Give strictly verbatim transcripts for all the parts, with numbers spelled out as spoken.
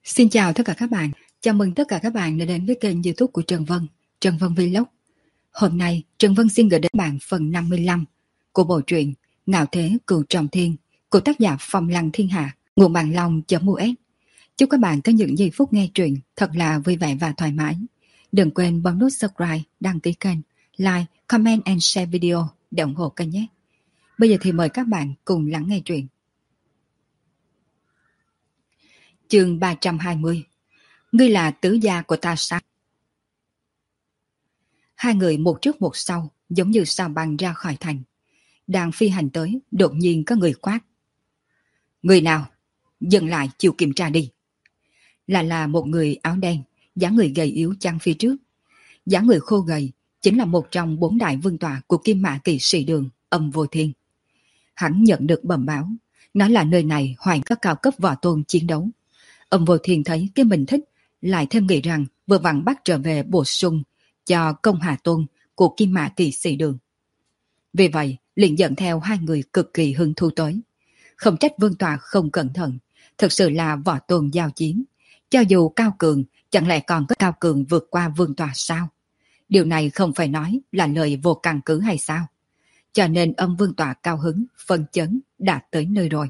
Xin chào tất cả các bạn, chào mừng tất cả các bạn đã đến với kênh YouTube của Trần Vân, Trần Vân Vlog. Hôm nay, Trần Vân xin gửi đến bạn phần năm mươi lăm của bộ truyện Ngạo Thế Cửu Trọng Thiên của tác giả Phong Lăng Thiên Hạ, nguồn Bạn Long.us. Chúc các bạn có những giây phút nghe truyện thật là vui vẻ và thoải mái. Đừng quên bấm nút subscribe, đăng ký kênh, like, comment and share video để ủng hộ kênh nhé. Bây giờ thì mời các bạn cùng lắng nghe truyện. Chương ba trăm hai mươi. Ngươi là tứ gia của ta sao? Hai người một trước một sau, giống như sao băng ra khỏi thành. Đang phi hành tới, đột nhiên có người quát. Người nào? Dừng lại, chịu kiểm tra đi. Là là một người áo đen, dáng người gầy yếu chăng phía trước. Dáng người khô gầy, chính là một trong bốn đại vương tọa của Kim Mã Kỵ Sĩ Đường, Âm Vô Thiên. Hắn nhận được bẩm báo, nói là nơi này hoài các cao cấp võ tôn chiến đấu. Âm Vô Thiên thấy cái mình thích, lại thêm nghĩ rằng vừa vặn bắt trở về bổ sung cho công hà tôn của Kim Mã Kỵ Sĩ Đường. Vì vậy, liền dẫn theo hai người cực kỳ hứng thú tới. Không trách vương tọa không cẩn thận, thực sự là võ tôn giao chiến. Cho dù cao cường, chẳng lẽ còn có cao cường vượt qua vương tọa sao? Điều này không phải nói là lời vô căn cứ hay sao? Cho nên Âm vương tọa cao hứng, phân chấn, đã tới nơi rồi.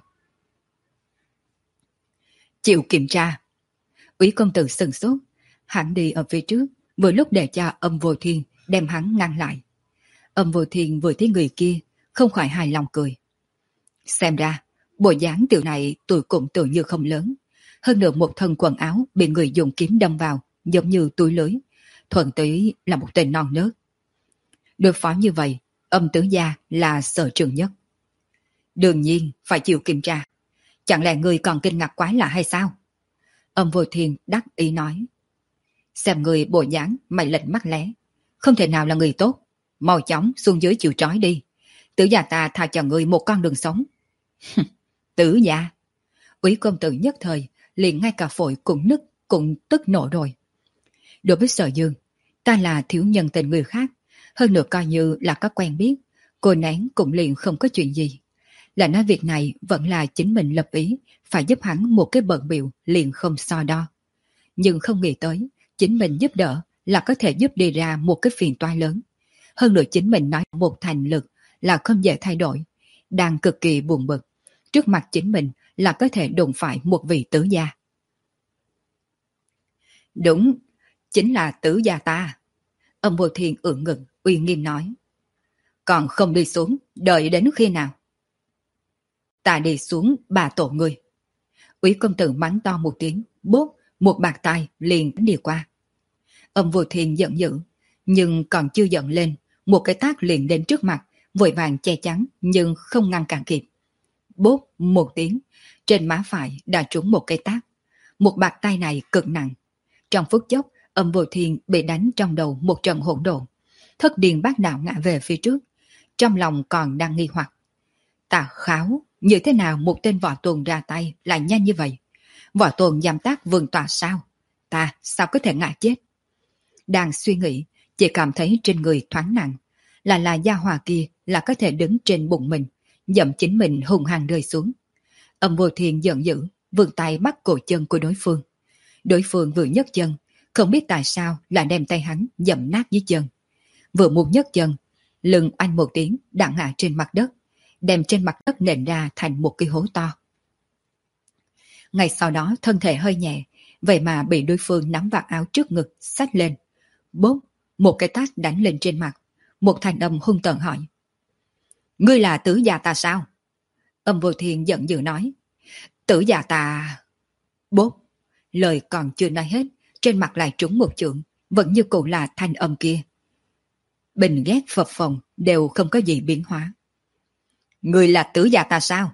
Chịu kiểm tra. Úy công tử sừng sốt, hắn đi ở phía trước, vừa lúc để cho Âm Vô Thiên đem hắn ngăn lại. Âm Vô Thiên vừa thấy người kia, không khỏi hài lòng cười. Xem ra, bộ dáng tiểu này tuổi cũng tự như không lớn. Hơn nữa một thân quần áo bị người dùng kiếm đâm vào, giống như túi lưới. Thuần túy là một tên non nớt. Đối phó như vậy, Âm tứ gia là sở trường nhất. Đương nhiên phải chịu kiểm tra. Chẳng lẽ người còn kinh ngạc quái lạ hay sao? Âm Vô Thiên đắc ý nói. Xem người bộ dáng mày lệch mắt lé, không thể nào là người tốt. Mau chóng xuống dưới chịu trói đi. Tử gia ta tha cho người một con đường sống. Tử gia? Úy công tử nhất thời liền ngay cả phổi cũng nức cũng tức nổ rồi. Đối với Sở Dương, ta là thiếu nhân tình người khác, hơn nữa coi như là có quen biết, cô nén cũng liền không có chuyện gì. Là nói việc này vẫn là chính mình lập ý, phải giúp hắn một cái bận biểu liền không so đo. Nhưng không nghĩ tới, chính mình giúp đỡ là có thể giúp đi ra một cái phiền toái lớn. Hơn nữa chính mình nói một thành lực là không dễ thay đổi, đang cực kỳ buồn bực. Trước mặt chính mình là có thể đụng phải một vị tứ gia. Đúng, chính là tứ gia ta. Âm Vô Thiên ưỡn ngực, uy nghiêm nói. Còn không đi xuống, đợi đến khi nào? Ta đi xuống bà tổ người. Úy công tử mắng to một tiếng, bốp, một bạt tay liền đi qua. Âm Vô Thiên giận dữ, nhưng còn chưa giận lên, một cái tát liền đến trước mặt, vội vàng che chắn nhưng không ngăn cản kịp. Bốp một tiếng, trên má phải đã trúng một cái tát. Một bạt tay này cực nặng. Trong phút chốc, Âm Vô Thiên bị đánh trong đầu một trận hỗn độn. Thất điên bát đạo ngã về phía trước, trong lòng còn đang nghi hoặc. Tà kháo, như thế nào một tên võ tôn ra tay lại nhanh như vậy? Võ tôn giam tác vương tọa sao? Ta sao có thể ngã chết? Đang suy nghĩ, chỉ cảm thấy trên người thoáng nặng. Là là gia hòa kia là có thể đứng trên bụng mình, dậm chính mình hùng hăng rơi xuống. Âm Vô Thiên giận dữ, vươn tay bắt cổ chân của đối phương. Đối phương vừa nhấc chân, không biết tại sao lại đem tay hắn dậm nát dưới chân. Vừa muốn nhấc chân, lưng anh một tiếng đặng hạ trên mặt đất, đem trên mặt đất nện ra thành một cái hố to. Ngay sau đó thân thể hơi nhẹ, vậy mà bị đối phương nắm vạt áo trước ngực xách lên. Bốp, một cái tát đánh lên trên mặt. Một thanh âm hung tợn hỏi. Ngươi là tứ gia ta sao? Âm Vô Thiên giận dữ nói. Tứ gia ta... Bốp, lời còn chưa nói hết, trên mặt lại trúng một chưởng, vẫn như cũ là thanh âm kia. Bình ghét phập phồng đều không có gì biến hóa. Ngươi là tứ gia ta sao?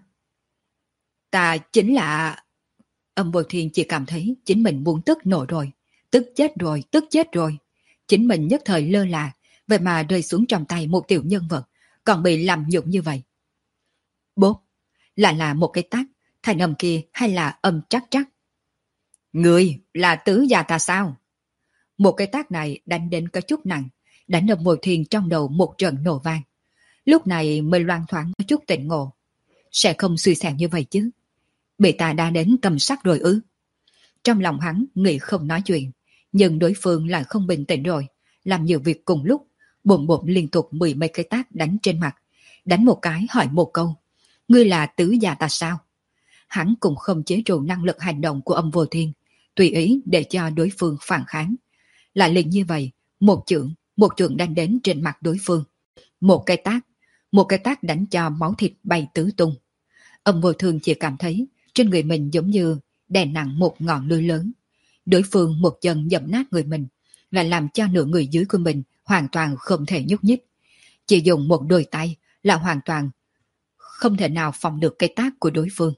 Ta chính là... Âm Vô Thiên chỉ cảm thấy chính mình muốn tức nổ rồi. Tức chết rồi, tức chết rồi. Chính mình nhất thời lơ là, vậy mà rơi xuống trong tay một tiểu nhân vật, còn bị làm nhục như vậy. Bốp, lại là một cái tát, thanh âm kia hay là âm trắc trắc. Ngươi là tứ gia ta sao? Một cái tát này đánh đến có chút nặng, đánh Âm Vô Thiên trong đầu một trận nổ vang. Lúc này mới loan thoáng có chút tỉnh ngộ. Sẽ không suy xẻo như vậy chứ. Bị ta đã đến cầm sắc rồi ư? Trong lòng hắn nghĩ không nói chuyện, nhưng đối phương lại không bình tĩnh rồi, làm nhiều việc cùng lúc, bộn bộn liên tục mười mấy cái tát đánh trên mặt, đánh một cái hỏi một câu, ngươi là tứ gia ta sao? Hắn cũng không chế trụ năng lực hành động của Âm Vô Thiên, tùy ý để cho đối phương phản kháng. Lại liền như vậy, một chưởng, một chưởng đánh đến trên mặt đối phương. Một cái tát, một cái tát đánh cho máu thịt bay tứ tung. Âm Vô Thương chỉ cảm thấy trên người mình giống như đè nặng một ngọn lưới lớn. Đối phương một chân dẫm nát người mình, lại làm cho nửa người dưới của mình hoàn toàn không thể nhúc nhích. Chỉ dùng một đôi tay là hoàn toàn không thể nào phòng được cái tát của đối phương.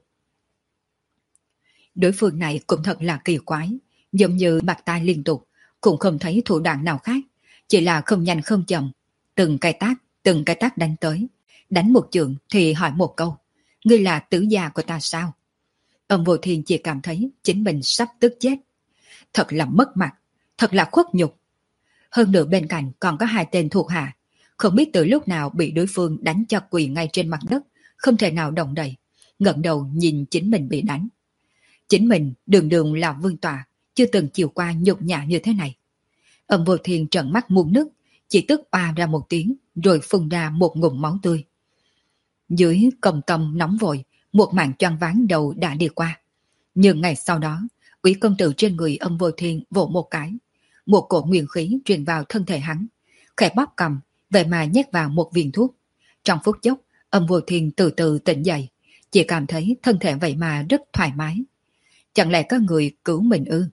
Đối phương này cũng thật là kỳ quái, giống như bạc tai liên tục, cũng không thấy thủ đoạn nào khác, chỉ là không nhanh không chậm, từng cái tát, từng cái tát đánh tới, đánh một chưởng thì hỏi một câu, ngươi là tứ gia của ta sao? Âm Vô Thiên chỉ cảm thấy chính mình sắp tức chết, thật là mất mặt, thật là khuất nhục. Hơn nữa bên cạnh còn có hai tên thuộc hạ, không biết từ lúc nào bị đối phương đánh cho quỳ ngay trên mặt đất, không thể nào động đậy, ngẩng đầu nhìn chính mình bị đánh. Chính mình đường đường là vương tọa, chưa từng chịu qua nhục nhã như thế này. Âm Vô Thiên trợn mắt muôn nước, chỉ tức oa ra một tiếng, rồi phun ra một ngụm máu tươi. Dưới công tâm nóng vội, một màn choáng váng đầu đã đi qua. Nhưng ngày sau đó, Úy công tử trên người Âm Vô Thiên vỗ một cái, một cổ nguyên khí truyền vào thân thể hắn, khẽ bóp cầm, vậy mà nhét vào một viên thuốc. Trong phút chốc, Âm Vô Thiên từ từ tỉnh dậy, chỉ cảm thấy thân thể vậy mà rất thoải mái. Chẳng lẽ có người cứu mình ư?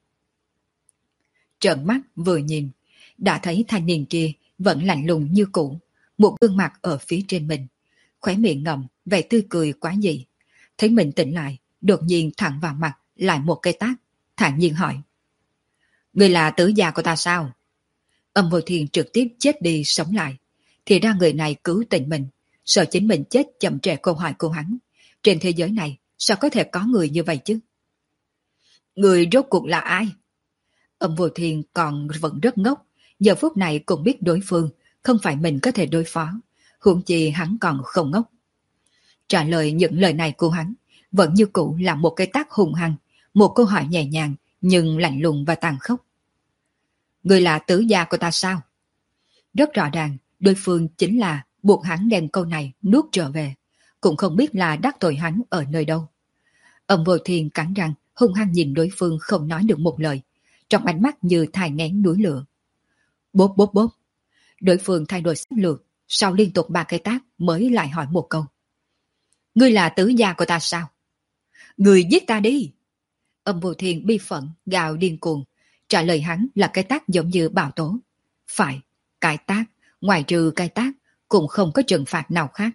Trợn mắt vừa nhìn, đã thấy thanh niên kia vẫn lạnh lùng như cũ, một gương mặt ở phía trên mình, khóe miệng ngậm vẻ tươi cười quá dị. Thấy mình tỉnh lại, đột nhiên thẳng vào mặt lại một cây tát, thản nhiên hỏi, ngươi là tứ gia của ta sao? Âm Vô Thiên trực tiếp chết đi sống lại, thì ra người này cứu tình mình, sợ chính mình chết chậm trễ câu hỏi của hắn. Trên thế giới này sao có thể có người như vậy chứ? Người rốt cuộc là ai? Âm Vô Thiên còn vẫn rất ngốc, giờ phút này cũng biết đối phương không phải mình có thể đối phó, huống chi hắn còn không ngốc. Trả lời những lời này của hắn vẫn như cũ là một cái tác hùng hăng, một câu hỏi nhẹ nhàng nhưng lạnh lùng và tàn khốc. Người là tứ gia của ta sao? Rất rõ ràng, đối phương chính là buộc hắn đem câu này nuốt trở về, cũng không biết là đắc tội hắn ở nơi đâu. Âm Vô Thiên cắn răng, hung hăng nhìn đối phương không nói được một lời, trong ánh mắt như thai nghén núi lửa. Bốp bốp bốp, đối phương thay đổi sách lược, sau liên tục ba cái tát mới lại hỏi một câu. Ngươi là tứ gia của ta sao? Ngươi giết ta đi! Âm Vô Thiên bi phẫn, gào điên cuồng, trả lời hắn là cái tát giống như bạo tố. Phải, cái tát, ngoài trừ cái tát, cũng không có trừng phạt nào khác.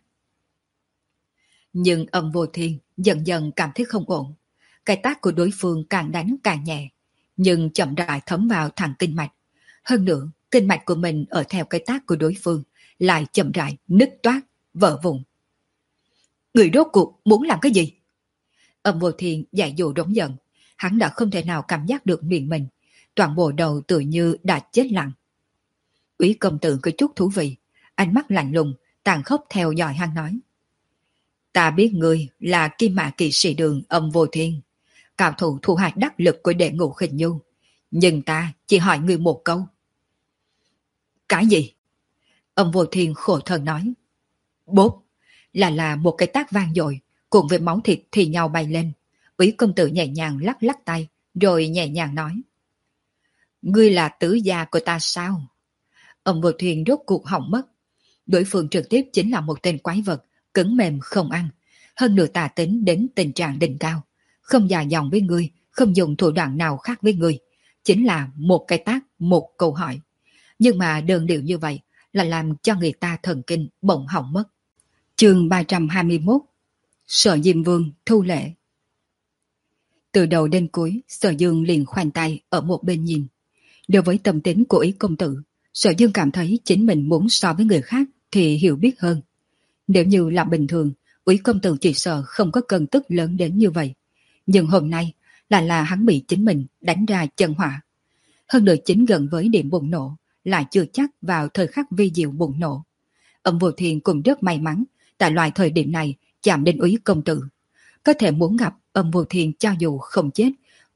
Nhưng Âm Vô Thiên dần dần cảm thấy không ổn. Cái tát của đối phương càng đánh càng nhẹ, nhưng chậm rãi thấm vào thẳng kinh mạch. Hơn nữa, kinh mạch của mình ở theo cái tát của đối phương lại chậm rãi nứt toát, vỡ vụn. Người rốt cuộc muốn làm cái gì? Âm Vô Thiên dạy dụ rống giận, hắn đã không thể nào cảm giác được miệng mình, toàn bộ đầu tự như đã chết lặng. Úy công tử có chút thú vị, ánh mắt lạnh lùng, tàn khốc theo dõi hắn nói. Ta biết ngươi là Kim Mã Kỵ Sĩ Đường Âm Vô Thiên, cao thủ thu hạt đắc lực của đệ Ngũ Khinh Nhu, nhưng ta chỉ hỏi ngươi một câu. Cái gì? Âm Vô Thiên khổ thân nói. Bốp, là là một cái tác vang dội, cùng với máu thịt thì nhau bay lên. Úy công tử nhẹ nhàng lắc lắc tay, rồi nhẹ nhàng nói. Ngươi là tứ gia của ta sao? Âm Vô Thiên rốt cuộc hỏng mất. Đối phương trực tiếp chính là một tên quái vật, cứng mềm không ăn, hơn nửa tà tính đến tình trạng đỉnh cao, không dài dòng với ngươi, không dùng thủ đoạn nào khác với ngươi, chính là một cái tác, một câu hỏi. Nhưng mà đơn điệu như vậy là làm cho người ta thần kinh bỗng hỏng mất. Chương ba trăm hai mươi mốt. Sở Diêm Vương thu lễ. Từ đầu đến cuối, Sở Dương liền khoanh tay ở một bên nhìn. Đối với tâm tính của Ý công tử, Sở Dương cảm thấy chính mình muốn so với người khác thì hiểu biết hơn. Nếu như là bình thường, Úy công tử chỉ sợ không có cơn tức lớn đến như vậy. Nhưng hôm nay là là hắn bị chính mình đánh ra chân hỏa. Hơn nữa chính gần với điểm bùng nổ, lại chưa chắc vào thời khắc vi diệu bùng nổ. Âm Vô Thiên cũng rất may mắn, tại loại thời điểm này chạm đến Úy công tử. Có thể muốn gặp Âm Vô Thiên cho dù không chết,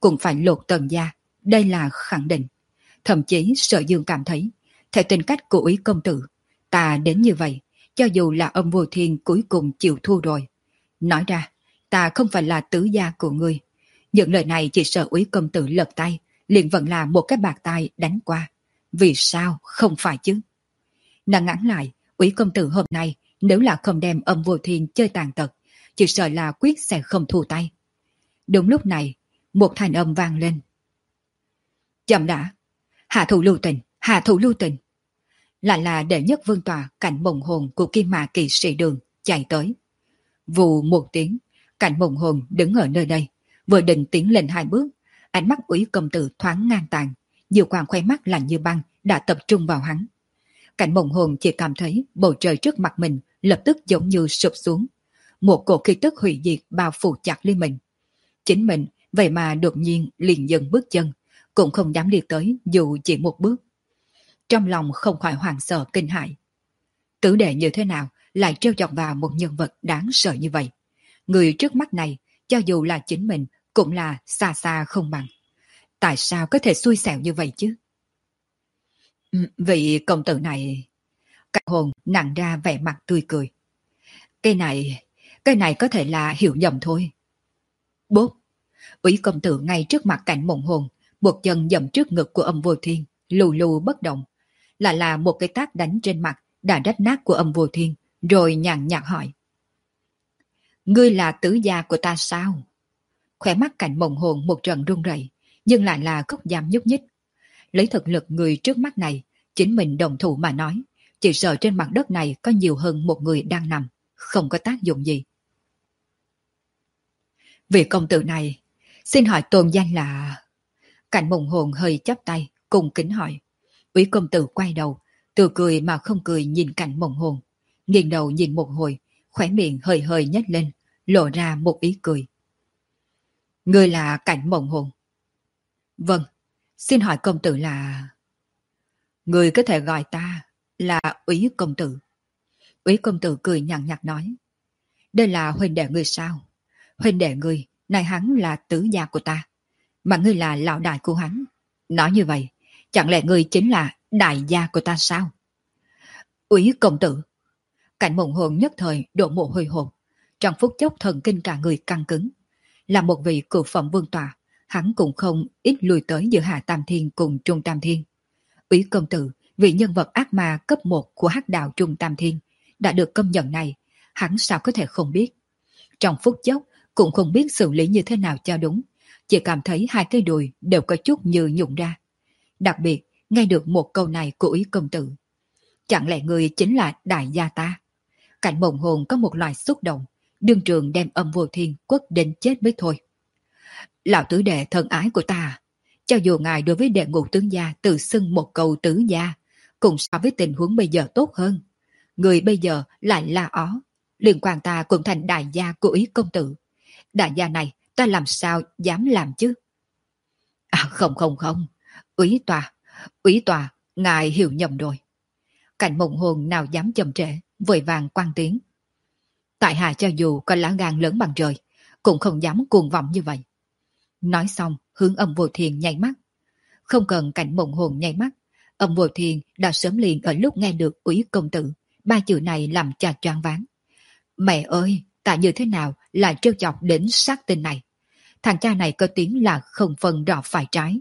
cũng phải lột tần gia, đây là khẳng định. Thậm chí Sở Dương cảm thấy, theo tính cách của Úy công tử, ta đến như vậy, cho dù là âm vô thiên cuối cùng chịu thua rồi. Nói ra, ta không phải là tứ gia của ngươi. Những lời này chỉ sợ Úy công tử lật tay, liền vẫn là một cái bạc tay đánh qua. Vì sao không phải chứ? Nàng ngắn lại, Úy công tử hôm nay nếu là không đem âm vô thiên chơi tàn tật, chỉ sợ là quyết sẽ không thu tay. Đúng lúc này, một thanh âm vang lên. Chậm đã, hạ thủ lưu tình, hạ thủ lưu tình. Lại là đệ nhất vương tòa cảnh mộng hồn của Kim Mã Kỵ Sĩ Đường chạy tới. Vù một tiếng, cảnh mộng hồn đứng ở nơi đây, vừa định tiến lên hai bước, ánh mắt Úy công tử thoáng ngang tàn, nhiều quang khoe mắt lạnh như băng đã tập trung vào hắn. Cảnh mộng hồn chỉ cảm thấy bầu trời trước mặt mình lập tức giống như sụp xuống, một cổ khí tức hủy diệt bao phủ chặt lên mình. Chính mình vậy mà đột nhiên liền dừng bước chân, cũng không dám đi tới dù chỉ một bước. Trong lòng không khỏi hoảng sợ kinh hãi. Tứ đệ như thế nào lại trêu chọc vào một nhân vật đáng sợ như vậy? Người trước mắt này, cho dù là chính mình, cũng là xa xa không bằng. Tại sao có thể xui xẻo như vậy chứ? Vị công tử này... Cảnh hồn nặng ra vẻ mặt tươi cười. Cái này, cái này có thể là hiểu nhầm thôi. Bốp! Úy công tử ngay trước mặt cảnh mộng hồn, một chân dậm trước ngực của âm vô thiên, lù lù bất động. Lại là một cái tác đánh trên mặt đã rách nát của âm vô thiên, rồi nhàn nhạt hỏi. Ngươi là tứ gia của ta sao? Khỏe mắt cảnh mộng hồn một trận run rẩy, nhưng lại là không dám nhúc nhích. Lấy thực lực người trước mắt này, chính mình đồng thủ mà nói, chỉ sợ trên mặt đất này có nhiều hơn một người đang nằm, không có tác dụng gì. Vị công tử này, xin hỏi tôn danh là... Cảnh mộng hồn hơi chắp tay, cùng kính hỏi. Úy công tử quay đầu, từ cười mà không cười nhìn cảnh mộng hồn. Nghiêng đầu nhìn một hồi, khóe miệng hơi hơi nhếch lên, lộ ra một ý cười. Ngươi là cảnh mộng hồn? Vâng, xin hỏi công tử là... Ngươi có thể gọi ta là Úy công tử. Úy công tử cười nhàn nhạt nói. Đây là huynh đệ ngươi sao? Huynh đệ ngươi, này hắn là tứ gia của ta, mà ngươi là lão đại của hắn. Nói như vậy, chẳng lẽ ngươi chính là đại gia của ta sao? Úy công tử. Cảnh mộng hồn nhất thời đổ mồ hôi hột, trong phút chốc thần kinh cả người căng cứng. Là một vị cựu phẩm vương tọa, hắn cũng không ít lùi tới giữa Hạ Tam Thiên cùng Trung Tam Thiên. Úy công tử, vị nhân vật ác ma cấp một của hắc đạo Trung Tam Thiên, đã được công nhận này, hắn sao có thể không biết? Trong phút chốc cũng không biết xử lý như thế nào cho đúng, chỉ cảm thấy hai cái đùi đều có chút như nhũn ra. Đặc biệt, nghe được một câu này của Úy công tử. Chẳng lẽ người chính là đại gia ta? Cảnh mộng hồn có một loại xúc động, đương trường đem âm vô thiên quất đến chết mới thôi. Lão tứ đệ thân ái của ta, cho dù ngài đối với đệ ngũ tướng gia tự xưng một câu tứ gia, cũng so với tình huống bây giờ tốt hơn. Người bây giờ lại là ó, liên quan ta cũng thành đại gia của Úy công tử. Đại gia này ta làm sao dám làm chứ? À không không không, Úy tòa, Úy tòa, ngài hiểu nhầm rồi. Cảnh mộng hồn nào dám chậm trễ, vội vàng quan tiếng. Tại hạ cho dù có lá gan lớn bằng trời, cũng không dám cuồng vọng như vậy. Nói xong, hướng âm vô thiên nháy mắt. Không cần cảnh mộng hồn nháy mắt, âm vô thiên đã sớm liền ở lúc nghe được Úy công tử, ba chữ này làm cha choáng váng. Mẹ ơi, tại như thế nào lại trêu chọc đến sát tinh này? Thằng cha này có tiếng là không phân rõ phải trái.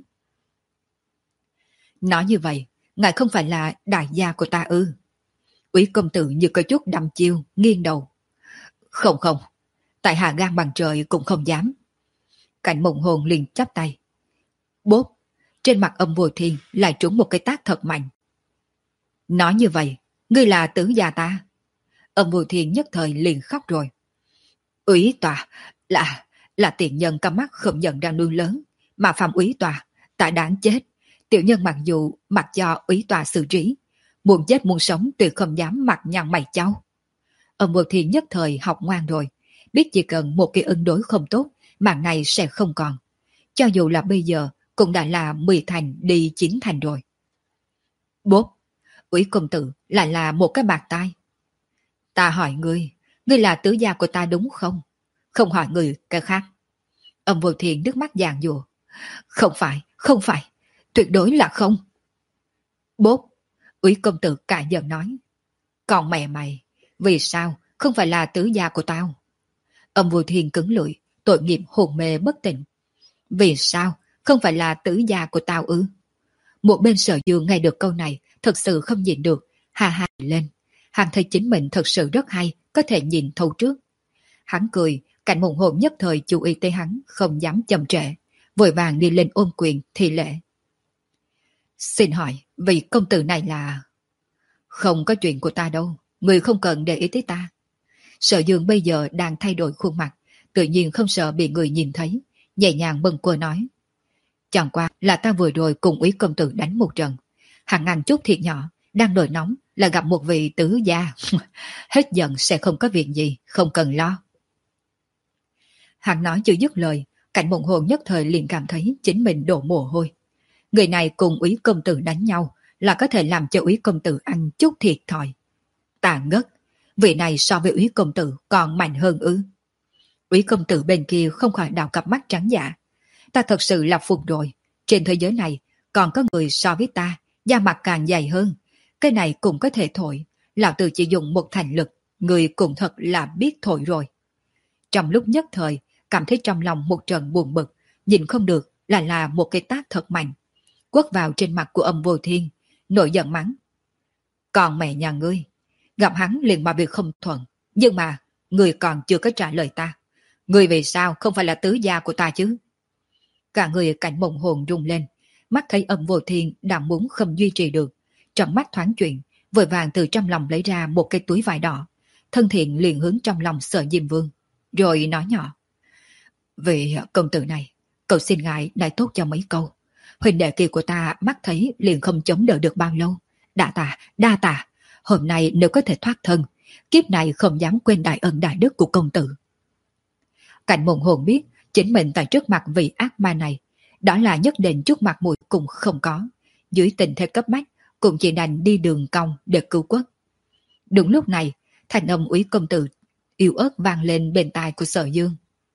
Nói như vậy, ngài không phải là đại gia của ta ư? Úy công tử như có chút đăm chiêu, nghiêng đầu. Không không, tại hạ gan bằng trời cũng không dám. Cảnh mộng hồn liền chắp tay. Bốp, trên mặt âm vô thiên lại trúng một cái tác thật mạnh. Nói như vậy, ngươi là tứ gia ta. Âm vô thiên nhất thời liền khóc rồi. Úy tòa, là, là tiện nhân căm mắt không nhận ra nuôi lớn, mà phạm úy tòa, ta đáng chết. Tiểu nhân mặc dù mặc cho úy tòa xử trí, muốn chết muốn sống tuyệt không dám mặc nhăn mày cháu. Âm vô thiên nhất thời học ngoan rồi, biết chỉ cần một cái ứng đối không tốt, mạng này sẽ không còn. Cho dù là bây giờ, cũng đã là mười thành đi chín thành rồi. Bốp, Úy công tử lại là một cái bạc tai. Ta hỏi ngươi, ngươi là tứ gia của ta đúng không? Không hỏi người cái khác. Âm vô thiên nước mắt giàn dùa. Không phải, không phải, tuyệt đối là không. Bốp, Úy công tử cả giận nói. Còn mẹ mày, vì sao không phải là tứ gia của tao? Âm Vô Thiên cứng lưỡi, tội nghiệp hồn mê bất tỉnh. Vì sao không phải là tứ gia của tao ư? Một bên Sở Dương nghe được câu này, thật sự không nhịn được, ha ha lên. Hắn thấy chính mình thật sự rất hay, có thể nhìn thấu trước. Hắn cười, Cảnh Mộng Hồn nhất thời chú ý tới hắn, không dám chậm trễ, vội vàng đi lên ôm quyền thi lễ. Xin hỏi, vị công tử này là... Không có chuyện của ta đâu, người không cần để ý tới ta. Sở Dương bây giờ đang thay đổi khuôn mặt, tự nhiên không sợ bị người nhìn thấy, nhẹ nhàng bâng quơ nói. Chẳng qua là ta vừa rồi cùng Úy công tử đánh một trận. Hắn ăn chút thịt nhỏ, đang nổi nóng là gặp một vị tứ gia. Hết giận sẽ không có việc gì, không cần lo. Hắn nói chưa dứt lời, Cảnh Mộng Hồn nhất thời liền cảm thấy chính mình đổ mồ hôi. Người này cùng Úy công tử đánh nhau là có thể làm cho Úy công tử ăn chút thiệt thòi. Ta ngất, vị này so với Úy công tử còn mạnh hơn ư? Úy công tử bên kia không khỏi đào cặp mắt trắng dạ. Ta thật sự là phục rồi. Trên thế giới này còn có người so với ta, da mặt càng dày hơn. Cái này cũng có thể thổi. Lão tử chỉ dùng một thành lực, người cũng thật là biết thổi rồi. Trong lúc nhất thời, cảm thấy trong lòng một trận buồn bực, nhìn không được là là một cái tát thật mạnh. Quất vào trên mặt của Âm Vô Thiên, nổi giận mắng. Còn mẹ nhà ngươi, gặp hắn liền mà việc không thuận, nhưng mà ngươi còn chưa có trả lời ta. Ngươi vì sao không phải là tứ gia của ta chứ? Cả người Cảnh Mộng Hồn rung lên, mắt thấy Âm Vô Thiên đang muốn không duy trì được. Trong mắt thoáng chuyện, vội vàng từ trong lòng lấy ra một cái túi vải đỏ. Thân thiện liền hướng trong lòng Sở Diêm Vương, rồi nói nhỏ. Vị công tử này, cậu xin ngài đại tốt cho mấy câu. Huỳnh đệ kia của ta mắt thấy liền không chống đỡ được bao lâu. Đa tạ, đa tạ, hôm nay nếu có thể thoát thân, kiếp này không dám quên đại ân đại đức của công tử. Cảnh Mộng Hồn biết chính mình tại trước mặt vị ác ma này, đó là nhất định chút mặt mũi cũng không có. Dưới tình thế cấp bách, cũng chỉ đành đi đường cong để cứu quốc. Đúng lúc này, thanh âm Úy công tử yếu ớt vang lên bên tai của Sở Dương.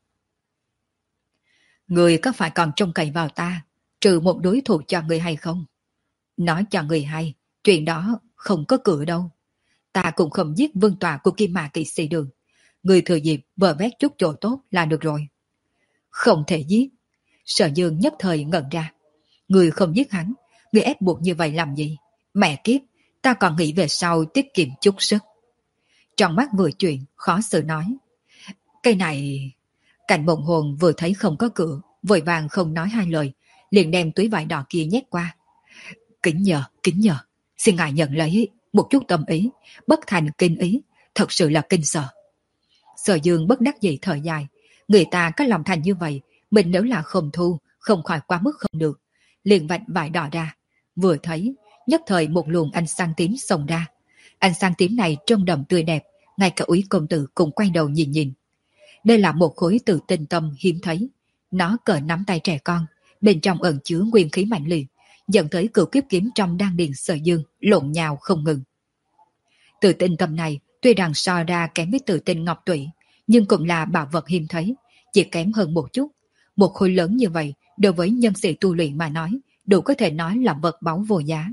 Người có phải còn trông cậy vào ta, trừ một đối thủ cho người hay không? Nói cho người hay, chuyện đó không có cửa đâu. Ta cũng không giết vương tọa của Kim Mã Kỵ Sĩ Đường. Người thừa dịp vờ vét chút chỗ tốt là được rồi. Không thể giết. Sở Dương nhất thời ngẩn ra. Người không giết hắn, người ép buộc như vậy làm gì? Mẹ kiếp, ta còn nghĩ về sau tiết kiệm chút sức. Trong mắt vừa chuyện, khó xử nói. Cái này... Cảnh Mộng Hồn vừa thấy không có cửa, vội vàng không nói hai lời, liền đem túi vải đỏ kia nhét qua. Kính nhờ, kính nhờ, xin ngài nhận lấy một chút tâm ý, bất thành kinh ý, thật sự là kinh sợ. Sở Dương bất đắc dĩ thở dài, người ta có lòng thành như vậy, mình nếu là không thu, không khỏi quá mức không được, liền vạch vải đỏ ra, vừa thấy, nhất thời một luồng ánh sáng tím xông ra. Ánh sáng tím này trông đậm tươi đẹp, ngay cả Úy công tử cũng quay đầu nhìn nhìn. Đây là một khối từ tinh tâm hiếm thấy. Nó cỡ nắm tay trẻ con, bên trong ẩn chứa nguyên khí mạnh liệt, dẫn tới cửu kiếp kiếm trong đan điền Sở Dương lộn nhào không ngừng. Từ tinh tâm này tuy rằng so ra kém với từ tinh ngọc tụy, nhưng cũng là bảo vật hiếm thấy, chỉ kém hơn một chút. Một khối lớn như vậy, đối với nhân sĩ tu luyện mà nói, đủ có thể nói là vật báu vô giá.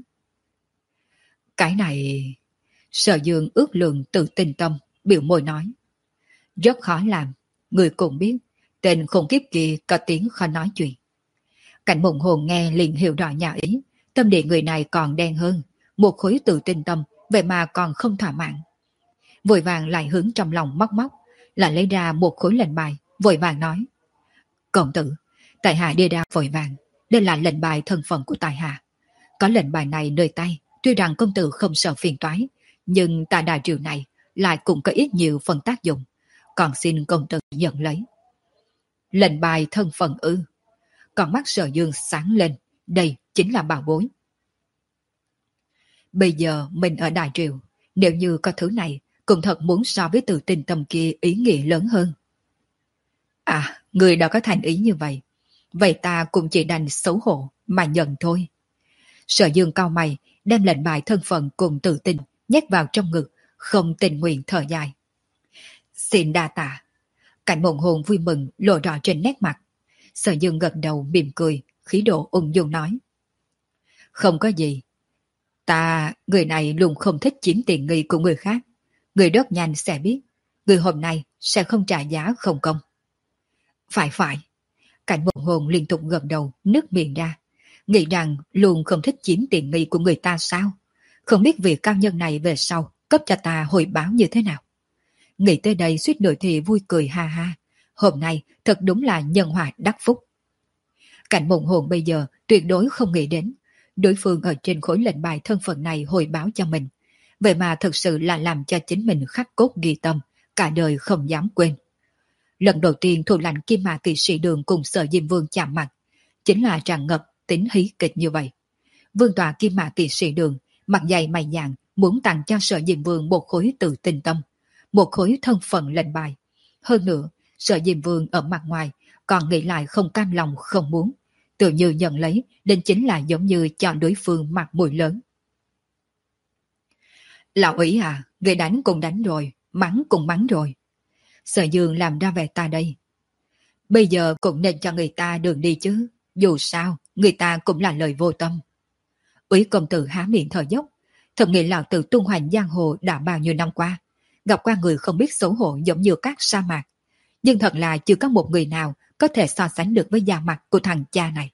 Cái này... Sở Dương ước lượng từ tinh tâm, biểu môi nói. Rất khó làm, người cũng biết, tên khủng kiếp kia có tiếng khó nói chuyện. Cảnh Mộng Hồn nghe liền hiểu rõ nhà ý, tâm địa người này còn đen hơn, một khối tự tinh tâm, vậy mà còn không thỏa mãn. Vội vàng lại hướng trong lòng móc móc, lại lấy ra một khối lệnh bài, vội vàng nói. Công tử, tại hạ đi ra vội vàng, đây là lệnh bài thân phận của tại hạ. Có lệnh bài này nơi tay, tuy rằng công tử không sợ phiền toái, nhưng tại đại triều này lại cũng có ít nhiều phần tác dụng, còn xin công tử nhận lấy. Lệnh bài thân phận ư? Còn mắt Sở Dương sáng lên, đây chính là bảo bối. Bây giờ mình ở đại triều, nếu như có thứ này, cũng thật muốn so với từ tinh tâm kia ý nghĩa lớn hơn. À, người đã có thành ý như vậy, vậy ta cũng chỉ đành xấu hổ mà nhận thôi. Sở Dương cau mày, đem lệnh bài thân phận cùng tự tin nhét vào trong ngực, không tình nguyện thở dài. Xin đa tạ. Cảnh Mộng Hồn vui mừng lộ rõ trên nét mặt. Sở Dương gật đầu mỉm cười, khí độ ung dung nói. Không có gì. Ta, người này luôn không thích chiếm tiền nghi của người khác. Người rất nhanh sẽ biết. Người hôm nay sẽ không trả giá không công. Phải phải. Cảnh Mộng Hồn liên tục gật đầu, nước miệng ra. Nghĩ rằng luôn không thích chiếm tiền nghi của người ta sao? Không biết việc cao nhân này về sau cấp cho ta hồi báo như thế nào. Nghĩ tới đây suýt nữa thì vui cười ha ha. Hôm nay thật đúng là nhân hòa đắc phúc. Cảnh Mộng Hồn bây giờ tuyệt đối không nghĩ đến đối phương ở trên khối lệnh bài thân phận này hồi báo cho mình. Vậy mà thực sự là làm cho chính mình khắc cốt ghi tâm, cả đời không dám quên. Lần đầu tiên thủ lãnh Kim Mã Kỵ Sĩ Đường cùng Sở Diêm Vương chạm mặt, chính là tràn ngập tính hí kịch như vậy. Vương tọa Kim Mã Kỵ Sĩ Đường mặt dày mày dạn muốn tặng cho Sở Diêm Vương một khối tự tình tâm, một khối thân phận lệnh bài. Hơn nữa, Sở Diêm Vương ở mặt ngoài còn nghĩ lại không cam lòng không muốn, tự như nhận lấy nên chính là giống như cho đối phương mặt mũi lớn. Lão Ý à, người đánh cũng đánh rồi, mắng cũng mắng rồi. Sở Dương làm ra vẻ ta đây. Bây giờ cũng nên cho người ta đường đi chứ, dù sao người ta cũng là lời vô tâm. Úy công tử há miệng thở dốc, thầm nghĩ lão tử tung hoành giang hồ đã bao nhiêu năm qua, gặp qua người không biết xấu hổ giống như các sa mạc, nhưng thật là chưa có một người nào có thể so sánh được với da mặt của thằng cha này.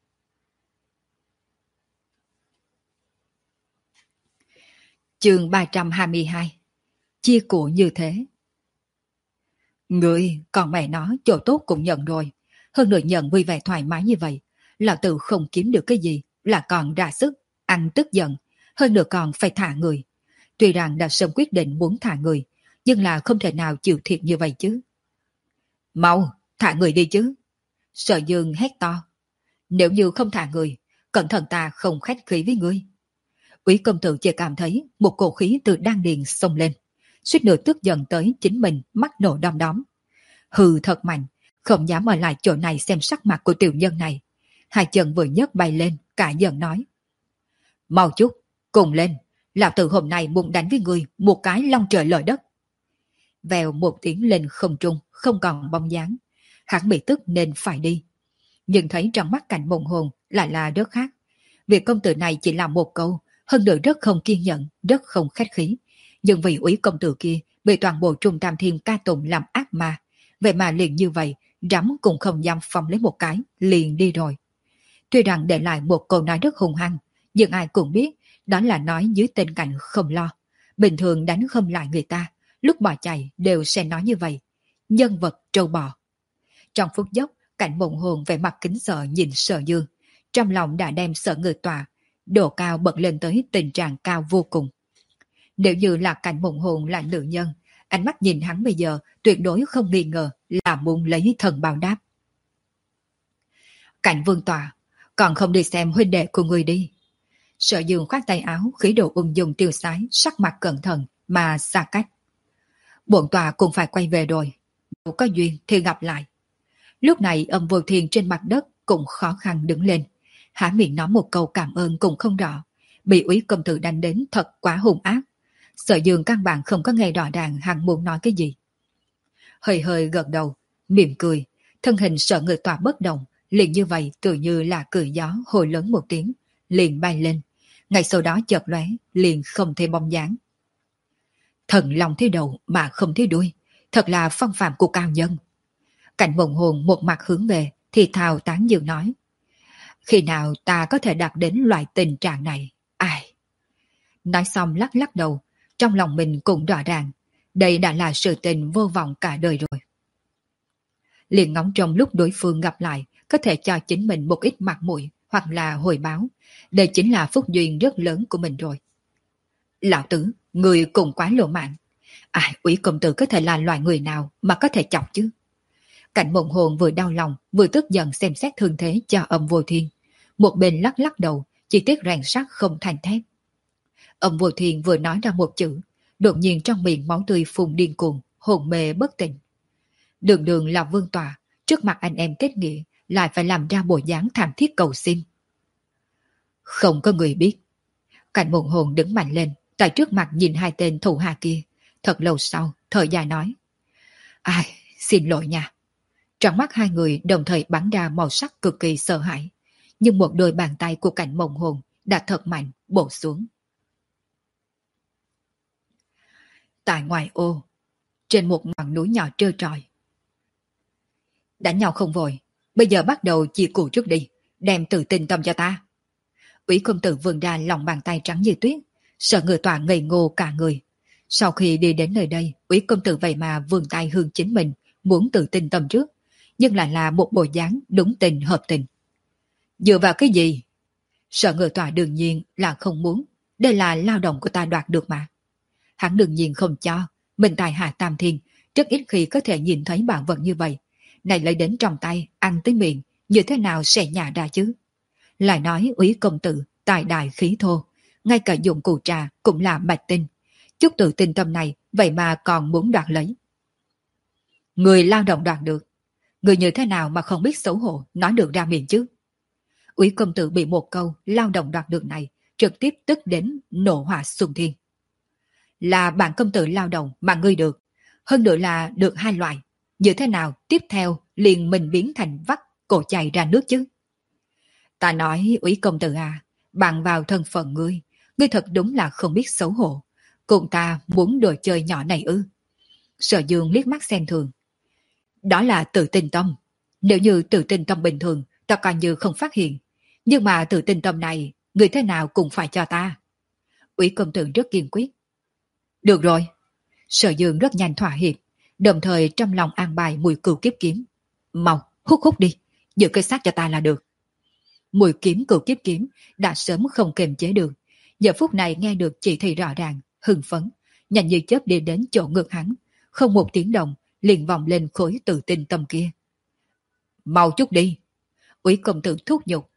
Chương ba trăm hai mươi hai. Chia của như thế. Người, còn mẹ nó chỗ tốt cũng nhận rồi. Hơn nữa nhận vui vẻ thoải mái như vậy. Lão tử không kiếm được cái gì là còn ra sức, ăn tức giận. Hơn nữa còn phải thả người. Tuy rằng đã sớm quyết định muốn thả người, nhưng là không thể nào chịu thiệt như vậy chứ. Mau, thả người đi chứ. Sở Dương hét to. Nếu như không thả người, cẩn thận ta không khách khí với ngươi. Úy công tử chỉ cảm thấy một cổ khí từ đan điền xông lên, suýt nữa tức giận tới chính mình mắt nổ đom đóm. Hừ thật mạnh, không dám ở lại chỗ này xem sắc mặt của tiểu nhân này. Hai chân vừa nhấc bay lên, cả giận nói. Mau chút, cùng lên, lão tử hôm nay muốn đánh với ngươi một cái long trời lở đất. Vèo một tiếng lên không trung, không còn bóng dáng. Hắn bị tức nên phải đi. Nhưng thấy trong mắt Cảnh Mộng Hồn lại là rất khác. Việc công tử này chỉ làm một câu, hơn nữa rất không kiên nhẫn, rất không khách khí. Nhưng vì Úy công tử kia bị toàn bộ Trung Tam Thiên ca tụng làm ác ma, vậy mà liền như vậy, rắm cũng không dám phong lấy một cái, liền đi rồi. Tuy rằng để lại một câu nói rất hung hăng, nhưng ai cũng biết đó là nói dưới tình cảnh không lo. Bình thường đánh không lại người ta, lúc bỏ chạy đều sẽ nói như vậy. Nhân vật trâu bò. Trong phút chốc, Cảnh Mộng Hồn về mặt kính sợ nhìn Sở Dương, trong lòng đã đem Sở Ngự Tọa độ cao bật lên tới tình trạng cao vô cùng. Nếu như là Cảnh Mộng Hồn là nữ nhân, ánh mắt nhìn hắn bây giờ tuyệt đối không nghi ngờ là muốn lấy thần báo đáp. Cảnh Vương Tọa, còn không đi xem huynh đệ của người đi. Sở Dương khoát tay áo, khí độ ung dung tiêu sái, sắc mặt cẩn thận mà xa cách. Bổn tọa cũng phải quay về rồi, nếu có duyên thì gặp lại. Lúc này Âm Vô Thiên trên mặt đất cũng khó khăn đứng lên, há miệng nói một câu cảm ơn cũng không rõ, bị Úy công tử đánh đến thật quá hung ác. Sở Dương căn bản không có nghe rõ ràng hắn muốn nói cái gì. Hơi hơi gật đầu, mỉm cười, thân hình Sở Ngự Tọa bất động, liền như vậy tự như là cười gió hồi lớn một tiếng, liền bay lên. Ngay sau đó chợt lóe, liền không thấy bóng dáng. Thần lòng thấy đầu mà không thấy đuôi, thật là phong phạm của cao nhân. Cảnh Mộng Hồn một mặt hướng về, thì thào tán dương nói. Khi nào ta có thể đạt đến loại tình trạng này? Ai? Nói xong lắc lắc đầu, trong lòng mình cũng rõ ràng, đây đã là sự tình vô vọng cả đời rồi. Liền ngóng trong lúc đối phương gặp lại, có thể cho chính mình một ít mặt mũi hoặc là hồi báo, đây chính là phúc duyên rất lớn của mình rồi. Lão tử, người cũng quá lộ mạng. Ai, Úy công tử có thể là loài người nào mà có thể chọc chứ? Cảnh Mộng Hồn vừa đau lòng vừa tức giận xem xét thương thế cho Âm Vô Thiên, một bên lắc lắc đầu, chỉ tiếc rèn sắt không thành thép. Âm Vô Thiên vừa nói ra một chữ, đột nhiên trong miệng máu tươi phun điên cuồng, hồn mê bất tỉnh. Đường đường là vương tọa, trước mặt anh em kết nghĩa lại phải làm ra bộ dáng thảm thiết cầu xin. Không có người biết. Cảnh Mộng Hồn đứng mạnh lên, tại trước mặt nhìn hai tên thủ hạ kia, thật lâu sau, thở dài nói. Ai, xin lỗi nha. Trong mắt hai người đồng thời bắn ra màu sắc cực kỳ sợ hãi, nhưng một đôi bàn tay của cảnh mộng hồn đã thật mạnh bổ xuống. Tại ngoài ô, trên một ngọn núi nhỏ trơ trọi. Đánh nhau không vội, bây giờ bắt đầu chia cụ trước đi, đem tự tin tâm cho ta. Ủy công tử vươn ra lòng bàn tay trắng như tuyết, sợ người tòa ngây ngô cả người. Sau khi đi đến nơi đây, Ủy công tử vậy mà vươn tay hướng chính mình, muốn tự tin tâm trước, nhưng lại là một bộ dáng đúng tình hợp tình. Dựa vào cái gì? Sợ người tòa đương nhiên là không muốn, đây là lao động của ta đoạt được mà. Hắn đương nhiên không cho, mình tài hạ tam thiên, rất ít khi có thể nhìn thấy bảo vật như vậy. Này lấy đến trong tay, ăn tới miệng, như thế nào sẽ nhả ra chứ? Lại nói Úy công tử, tài đại khí thô, ngay cả dụng cụ trà cũng là bạch tinh. Chút tự tin tâm này, vậy mà còn muốn đoạt lấy. Người lao động đoạt được, người như thế nào mà không biết xấu hổ, nói được ra miệng chứ? Úy công tử bị một câu lao động đoạt được này, trực tiếp tức đến nổ hỏa xung thiên. Là bản công tử lao động mà ngươi được, hơn nữa là được hai loại. Như thế nào tiếp theo liền mình biến thành vắt cổ chạy ra nước chứ? Ta nói Úy công tử à, bằng vào thân phận ngươi, ngươi thật đúng là không biết xấu hổ. Cùng ta muốn đồ chơi nhỏ này ư? Sở Dương liếc mắt xem thường. Đó là tự tin tâm. Nếu như tự tin tâm bình thường, ta coi như không phát hiện. Nhưng mà tự tin tâm này, người thế nào cũng phải cho ta. Úy công tử rất kiên quyết. Được rồi. Sở Dương rất nhanh thỏa hiệp, đồng thời trong lòng an bài mùi cừu kiếp kiếm. Mau, hút hút đi, giữ cây xác cho ta là được. Mùi kiếm cừu kiếp kiếm đã sớm không kiềm chế được. Giờ phút này nghe được chỉ thị rõ ràng, hưng phấn, nhanh như chớp đi đến chỗ ngực hắn, không một tiếng động, liền vòng lên khối tự tin tâm kia. Mau chút đi. Úy công tử thúc giục.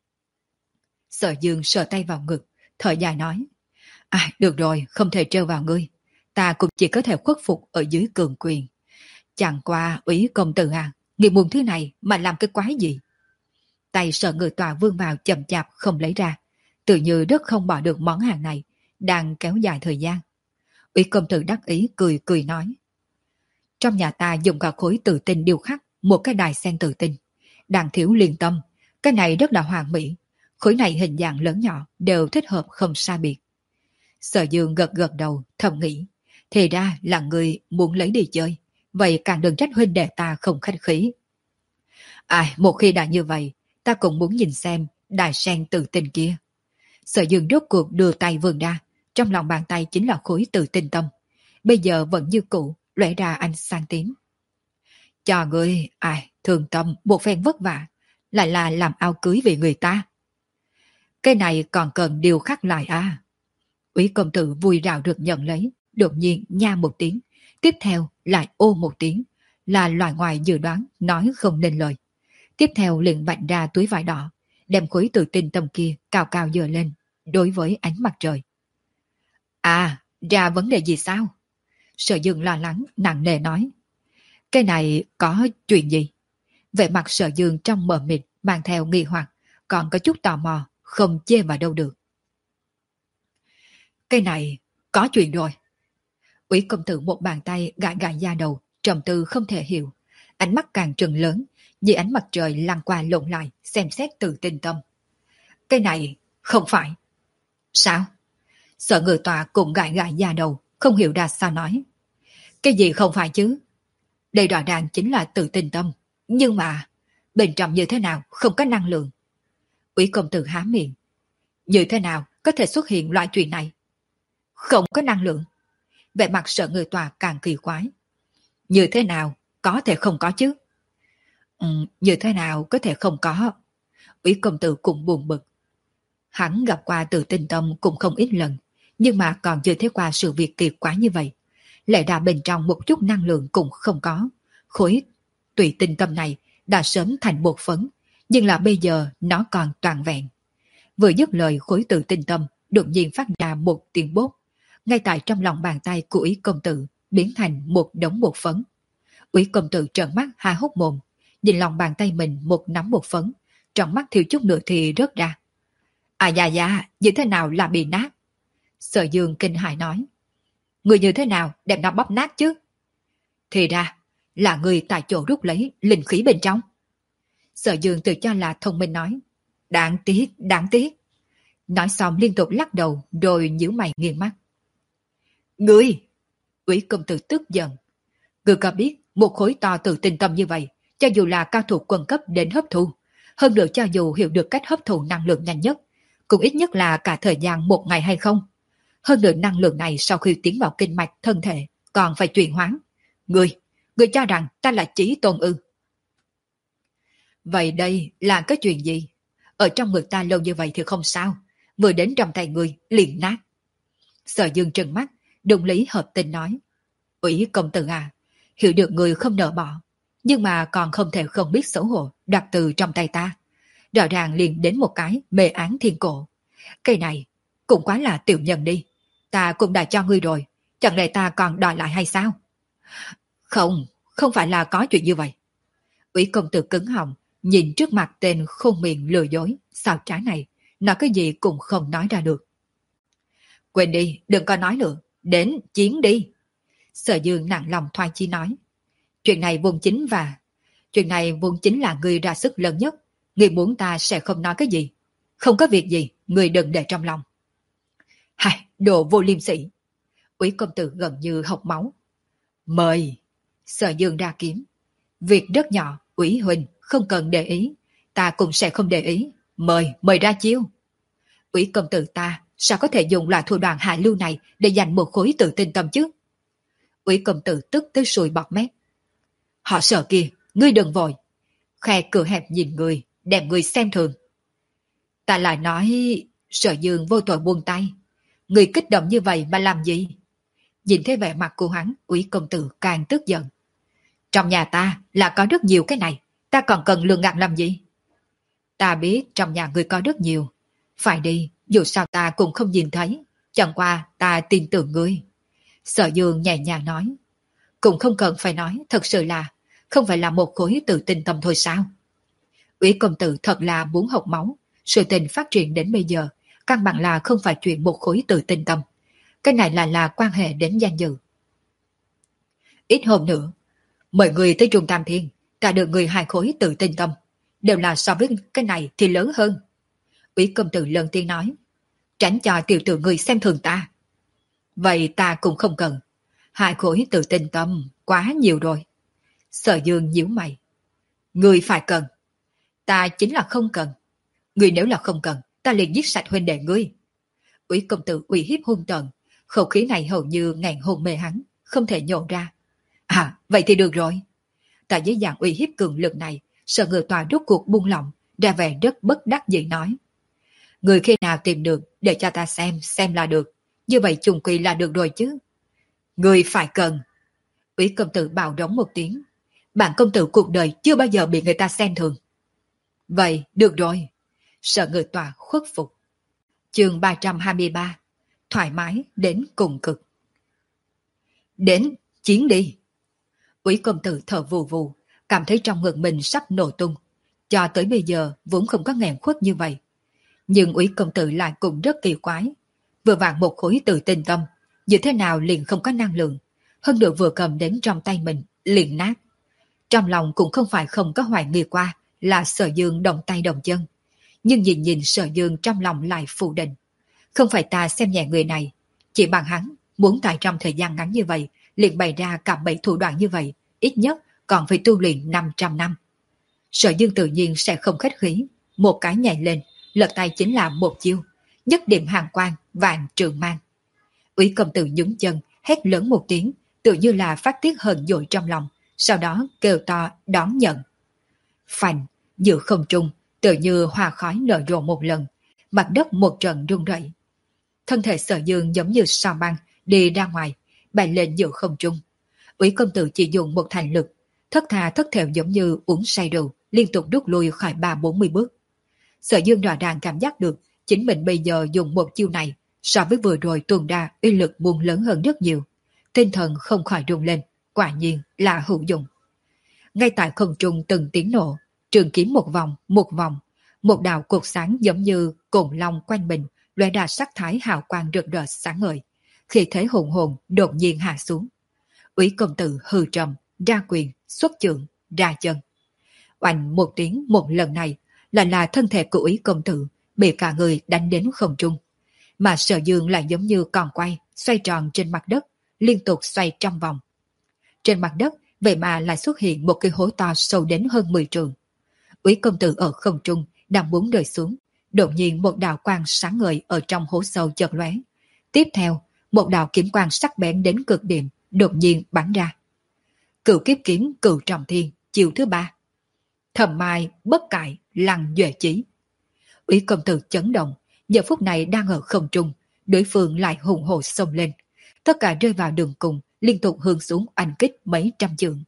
Sở Dương sờ tay vào ngực, thở dài nói. À, được rồi, không thể trêu vào ngươi. Ta cũng chỉ có thể khuất phục ở dưới cường quyền. Chẳng qua Úy công tử à, ngươi muốn thứ này mà làm cái quái gì? Tay sợ người tòa vương vào chậm chạp không lấy ra, tự như rất không bỏ được món hàng này, đang kéo dài thời gian. Úy công tử đắc ý cười cười nói. Trong nhà ta dùng cả khối tự tinh điêu khắc một cái đài sen tự tinh, đang thiếu liên tâm, cái này rất là hoàn mỹ, khối này hình dạng lớn nhỏ đều thích hợp không xa biệt. Sở Dương gật gật đầu thầm nghĩ, thì ra là người muốn lấy đi chơi, vậy càng đừng trách huynh đệ ta không khách khí. À, một khi đã như vậy, ta cũng muốn nhìn xem đài sen tự tinh kia. Sở Dương rốt cuộc đưa tay vươn ra, trong lòng bàn tay chính là khối tự tinh tâm, bây giờ vẫn như cũ, lóe ra ánh sáng tím. Cho ngươi, ai, thường tâm một phen vất vả, lại là làm áo cưới về người ta. Cái này còn cần điều khắc lại à? Úy công tử vui rào được nhận lấy, đột nhiên nha một tiếng, tiếp theo lại ô một tiếng, là loại ngoài dự đoán, nói không nên lời. Tiếp theo liền vạch ra túi vải đỏ, đem khối tự tinh tâm kia cao cao dơ lên, đối với ánh mặt trời. À, ra vấn đề gì sao? Sở Dương lo lắng, nặng nề nói. Cái này có chuyện gì? Vẻ mặt Sở Dương trong mờ mịt, mang theo nghi hoặc, còn có chút tò mò, không chê vào đâu được. Cái này, có chuyện rồi. Úy công tử một bàn tay gãi gãi da đầu, trầm tư không thể hiểu. Ánh mắt càng trừng lớn, vì ánh mặt trời lăn qua lộn lại, xem xét từ tinh tâm. Cái này, không phải. Sao? Sợ người tòa cũng gãi gãi da đầu, không hiểu ra sao nói. Cái gì không phải chứ? Đây rõ ràng chính là tự tinh tâm. Nhưng mà, bên trong như thế nào không có năng lượng. Úy công tử há miệng. Như thế nào có thể xuất hiện loại chuyện này? Không có năng lượng. Vẻ mặt sợ người tòa càng kỳ quái. Như thế nào có thể không có chứ? Ừ, như thế nào có thể không có? Úy công tử cũng buồn bực. Hắn gặp qua tự tinh tâm cũng không ít lần, nhưng mà còn chưa thấy qua sự việc kỳ quái như vậy. Lẽ ra bên trong một chút năng lượng cũng không có. Khối tùy tinh tâm này đã sớm thành bột phấn, nhưng là bây giờ nó còn toàn vẹn. Vừa dứt lời khối tự tinh tâm đột nhiên phát ra một tiếng bốt, ngay tại trong lòng bàn tay của Úy công tử biến thành một đống bột phấn. Úy công tử trợn mắt há hốc mồm, nhìn lòng bàn tay mình một nắm bột phấn, trong mắt thiếu chút nữa thì rớt ra. À dạ dạ, như thế nào là bị nát? Sở Dương kinh hãi nói. Người như thế nào đem nó bóp nát chứ? Thì ra, là người tại chỗ rút lấy linh khí bên trong. Sở Dương tự cho là thông minh nói, đáng tiếc, đáng tiếc. Nói xong liên tục lắc đầu rồi nhíu mày nghiêng mắt. Ngươi! Ủy công tử tức giận. Ngươi có biết một khối to từ tinh tâm như vậy, cho dù là cao thủ quân cấp đến hấp thu, hơn nữa cho dù hiểu được cách hấp thụ năng lượng nhanh nhất, cũng ít nhất là cả thời gian một ngày hay không. Hơn nữa năng lượng này sau khi tiến vào kinh mạch thân thể còn phải chuyển hóa. Ngươi, ngươi cho rằng ta là Chí Tôn ư? Vậy đây là cái chuyện gì? Ở trong ngực ta lâu như vậy thì không sao, vừa đến trong tay ngươi liền nát. Sở Dương trừng mắt, đồng lý hợp tình nói. Ủy công tử à, hiểu được người không nỡ bỏ, nhưng mà còn không thể không biết xấu hổ đặt từ trong tay ta. Rõ ràng liền đến một cái mê án thiên cổ. Cái này cũng quá là tiểu nhân đi. Ta cũng đã cho ngươi rồi, chẳng lẽ ta còn đòi lại hay sao? Không, không phải là có chuyện như vậy. Ủy công tử cứng họng, nhìn trước mặt tên khôn miệng lừa dối, sao trái này, nói cái gì cũng không nói ra được. Quên đi, đừng có nói nữa, đến chiến đi. Sở Dương nặng lòng thoái chí nói. Chuyện này vốn chính và... Chuyện này vốn chính là người ra sức lớn nhất. Người muốn ta sẽ không nói cái gì. Không có việc gì, người đừng để trong lòng. Hài, đồ vô liêm sỉ. Úy công tử gần như hộc máu. Mời. Sở Dương ra kiếm. Việc rất nhỏ, Úy huynh không cần để ý. Ta cũng sẽ không để ý. Mời, mời ra chiêu. Úy công tử ta sao có thể dùng loại thủ đoạn hạ lưu này để giành một khối tự tin tâm chứ? Úy công tử tức tới sùi bọt mép. Họ sợ kia, ngươi đừng vội. Khe cửa hẹp nhìn người, đem người xem thường. Ta lại nói, Sở Dương vô tội buông tay. Người kích động như vậy mà làm gì? Nhìn thấy vẻ mặt của hắn, Úy công tử càng tức giận. Trong nhà ta là có rất nhiều cái này, ta còn cần lường gạt làm gì? Ta biết trong nhà người có rất nhiều. Phải đi, dù sao ta cũng không nhìn thấy. Chẳng qua ta tin tưởng ngươi. Sở Dương nhẹ nhàng nói. Cũng không cần phải nói, thật sự là không phải là một khối tự tin tâm thôi sao? Úy công tử thật là muốn hộc máu. Sự tình phát triển đến bây giờ, căn bản là không phải chuyện một khối tự tin tâm. Cái này là là quan hệ đến danh dự. Ít hôm nữa, mời người tới Trung Tam Thiên, ta được người hai khối tự tin tâm. Đều là so với cái này thì lớn hơn. Úy công tử lần tiên nói. Tránh cho tiểu tử người xem thường ta. Vậy ta cũng không cần. Hai khối tự tin tâm quá nhiều rồi. Sở Dương nhíu mày. Người phải cần. Ta chính là không cần. Người nếu là không cần, ta liền giết sạch huynh đệ ngươi. Úy công tử uy hiếp hung tợn. Khẩu khí này hầu như ngàn hồn mê hắn, không thể nhổ ra. À, vậy thì được rồi. Ta dễ dàng uy hiếp cường lực này, sợ người tòa rút cuộc buông lỏng, ra vẻ rất bất đắc dĩ nói. Người khi nào tìm được, để cho ta xem, xem là được. Như vậy trùng quy là được rồi chứ. Người phải cần. Úy công tử bạo đống một tiếng. Bản công tử cuộc đời chưa bao giờ bị người ta xem thường. Vậy, được rồi. Sợ người tòa khuất phục. Chương ba trăm hai mươi ba. Thoải mái đến cùng cực. Đến, chiến đi. Úy công tử thở vù vù, cảm thấy trong ngực mình sắp nổ tung. Cho tới bây giờ vốn không có nghẹn khuất như vậy. Nhưng Úy công tử lại cũng rất kỳ quái. Vừa vặn một khối tự tin tâm, như thế nào liền không có năng lượng. Hơn nữa vừa cầm đến trong tay mình, liền nát. Trong lòng cũng không phải không có hoài nghi qua là Sở Dương đồng tay đồng chân. Nhưng nhìn nhìn Sở Dương trong lòng lại phủ định. Không phải ta xem nhẹ người này, chỉ bằng hắn muốn tại trong thời gian ngắn như vậy liền bày ra cả bảy thủ đoạn như vậy, ít nhất còn phải tu luyện năm trăm năm. Sở Dương tự nhiên sẽ không khách khí, một cái nhảy lên, lật tay chính là một chiêu, nhất điểm hàng quang, vạn trường mang. Úy công tử nhún chân, hét lớn một tiếng, tự như là phát tiết hờn dội trong lòng, sau đó kêu to đón nhận. Phành, giữa không trung, tự như hoa khói nở rộ một lần, mặt đất một trận rung rẩy. Thân thể Sở Dương giống như sao băng đi ra ngoài, bay lên giữa không trung. Úy công tử chỉ dùng một thành lực, thất tha thất thểu giống như uống say rượu, liên tục rút lui khỏi ba bốn mươi bước. Sở Dương rõ ràng cảm giác được chính mình bây giờ dùng một chiêu này so với vừa rồi tuôn ra uy lực muốn lớn hơn rất nhiều. Tinh thần không khỏi rung lên, quả nhiên là hữu dụng. Ngay tại không trung từng tiếng nổ, trường kiếm một vòng, một vòng, một đạo cột sáng giống như cồn long quanh mình, lóe ra sắc thái hào quang rực rỡ sáng ngời. Khi thế hùng hồn đột nhiên hạ xuống. Úy công tử hừ trầm, ra quyền, xuất chưởng, ra chân. Oanh một tiếng một lần này là là thân thể của Úy công tử bị cả người đánh đến không trung. Mà Sở Dương lại giống như còn quay, xoay tròn trên mặt đất, liên tục xoay trong vòng. Trên mặt đất, vậy mà lại xuất hiện một cái hố to sâu đến hơn mười trượng. Úy công tử ở không trung, đang muốn rơi xuống. Đột nhiên một đạo quang sáng ngời ở trong hố sâu chợt lóe. Tiếp theo, một đạo kiếm quang sắc bén đến cực điểm, đột nhiên bắn ra. Cửu kiếp kiếm cửu trọng thiên, chiều thứ ba. Thầm mai, bất cải, lăng duệ chí. Úy công tử chấn động, giờ phút này đang ở không trung, đối phương lại hùng hồ xông lên. Tất cả rơi vào đường cùng, liên tục hướng xuống oanh kích mấy trăm trường.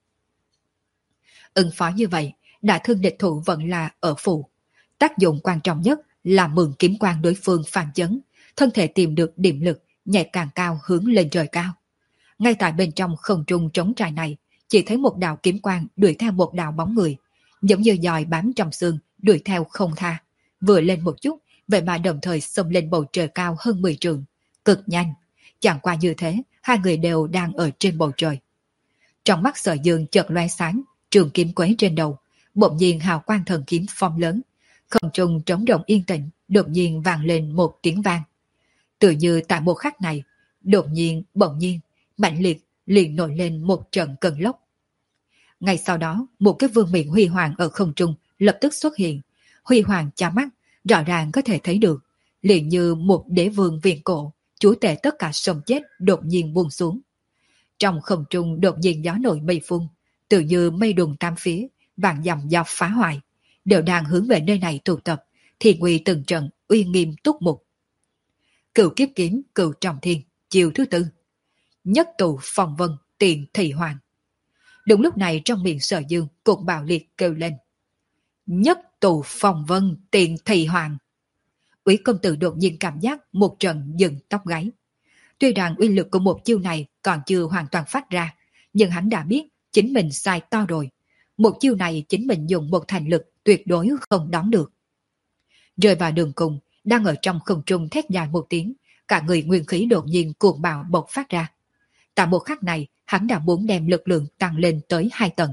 Ứng phó như vậy, đã thương địch thủ vẫn là ở phụ. Tác dụng quan trọng nhất là mượn kiếm quang đối phương phản chấn, thân thể tìm được điểm lực, nhảy càng cao hướng lên trời cao. Ngay tại bên trong không trung trống trải này, chỉ thấy một đạo kiếm quang đuổi theo một đạo bóng người, giống như dòi bám trong xương, đuổi theo không tha. Vừa lên một chút, vậy mà đồng thời xông lên bầu trời cao hơn mười trượng, cực nhanh. Chẳng qua như thế, hai người đều đang ở trên bầu trời. Trong mắt Sở Dương chợt loe sáng, trường kiếm quấy trên đầu, bỗng nhiên hào quang thần kiếm phong lớn, không trung trống rỗng yên tĩnh, đột nhiên vang lên một tiếng vang. Tự như tại một khắc này, đột nhiên, bỗng nhiên, mạnh liệt liền nổi lên một trận cơn lốc. Ngay sau đó, một cái vương miện huy hoàng ở không trung lập tức xuất hiện, huy hoàng chá mắt, rõ ràng có thể thấy được, liền như một đế vương viễn cổ, chúa tể tất cả sống chết đột nhiên buông xuống. Trong không trung đột nhiên gió nổi mây phun, tự như mây đùng tam phía, vạn dặm do phá hoại, đều đang hướng về nơi này tụ tập, thì nguy từng trận uy nghiêm túc mục. Cửu kiếp kiếm cửu trọng thiên, chiều thứ tư. Nhất tụ phong vân tiền thị hoàng. Đúng lúc này trong miệng Sở Dương cũng bạo liệt kêu lên. Nhất tụ phong vân tiền thị hoàng. Úy công tử đột nhiên cảm giác một trận dựng tóc gáy. Tuy rằng uy lực của một chiêu này còn chưa hoàn toàn phát ra, nhưng hắn đã biết chính mình sai to rồi. Một chiêu này chính mình dùng một thành lực tuyệt đối không đón được. Rơi vào đường cùng, đang ở trong không trung thét dài một tiếng, cả người nguyên khí đột nhiên cuồng bạo bộc phát ra. Tại một khắc này, hắn đã muốn đem lực lượng tăng lên tới hai tầng.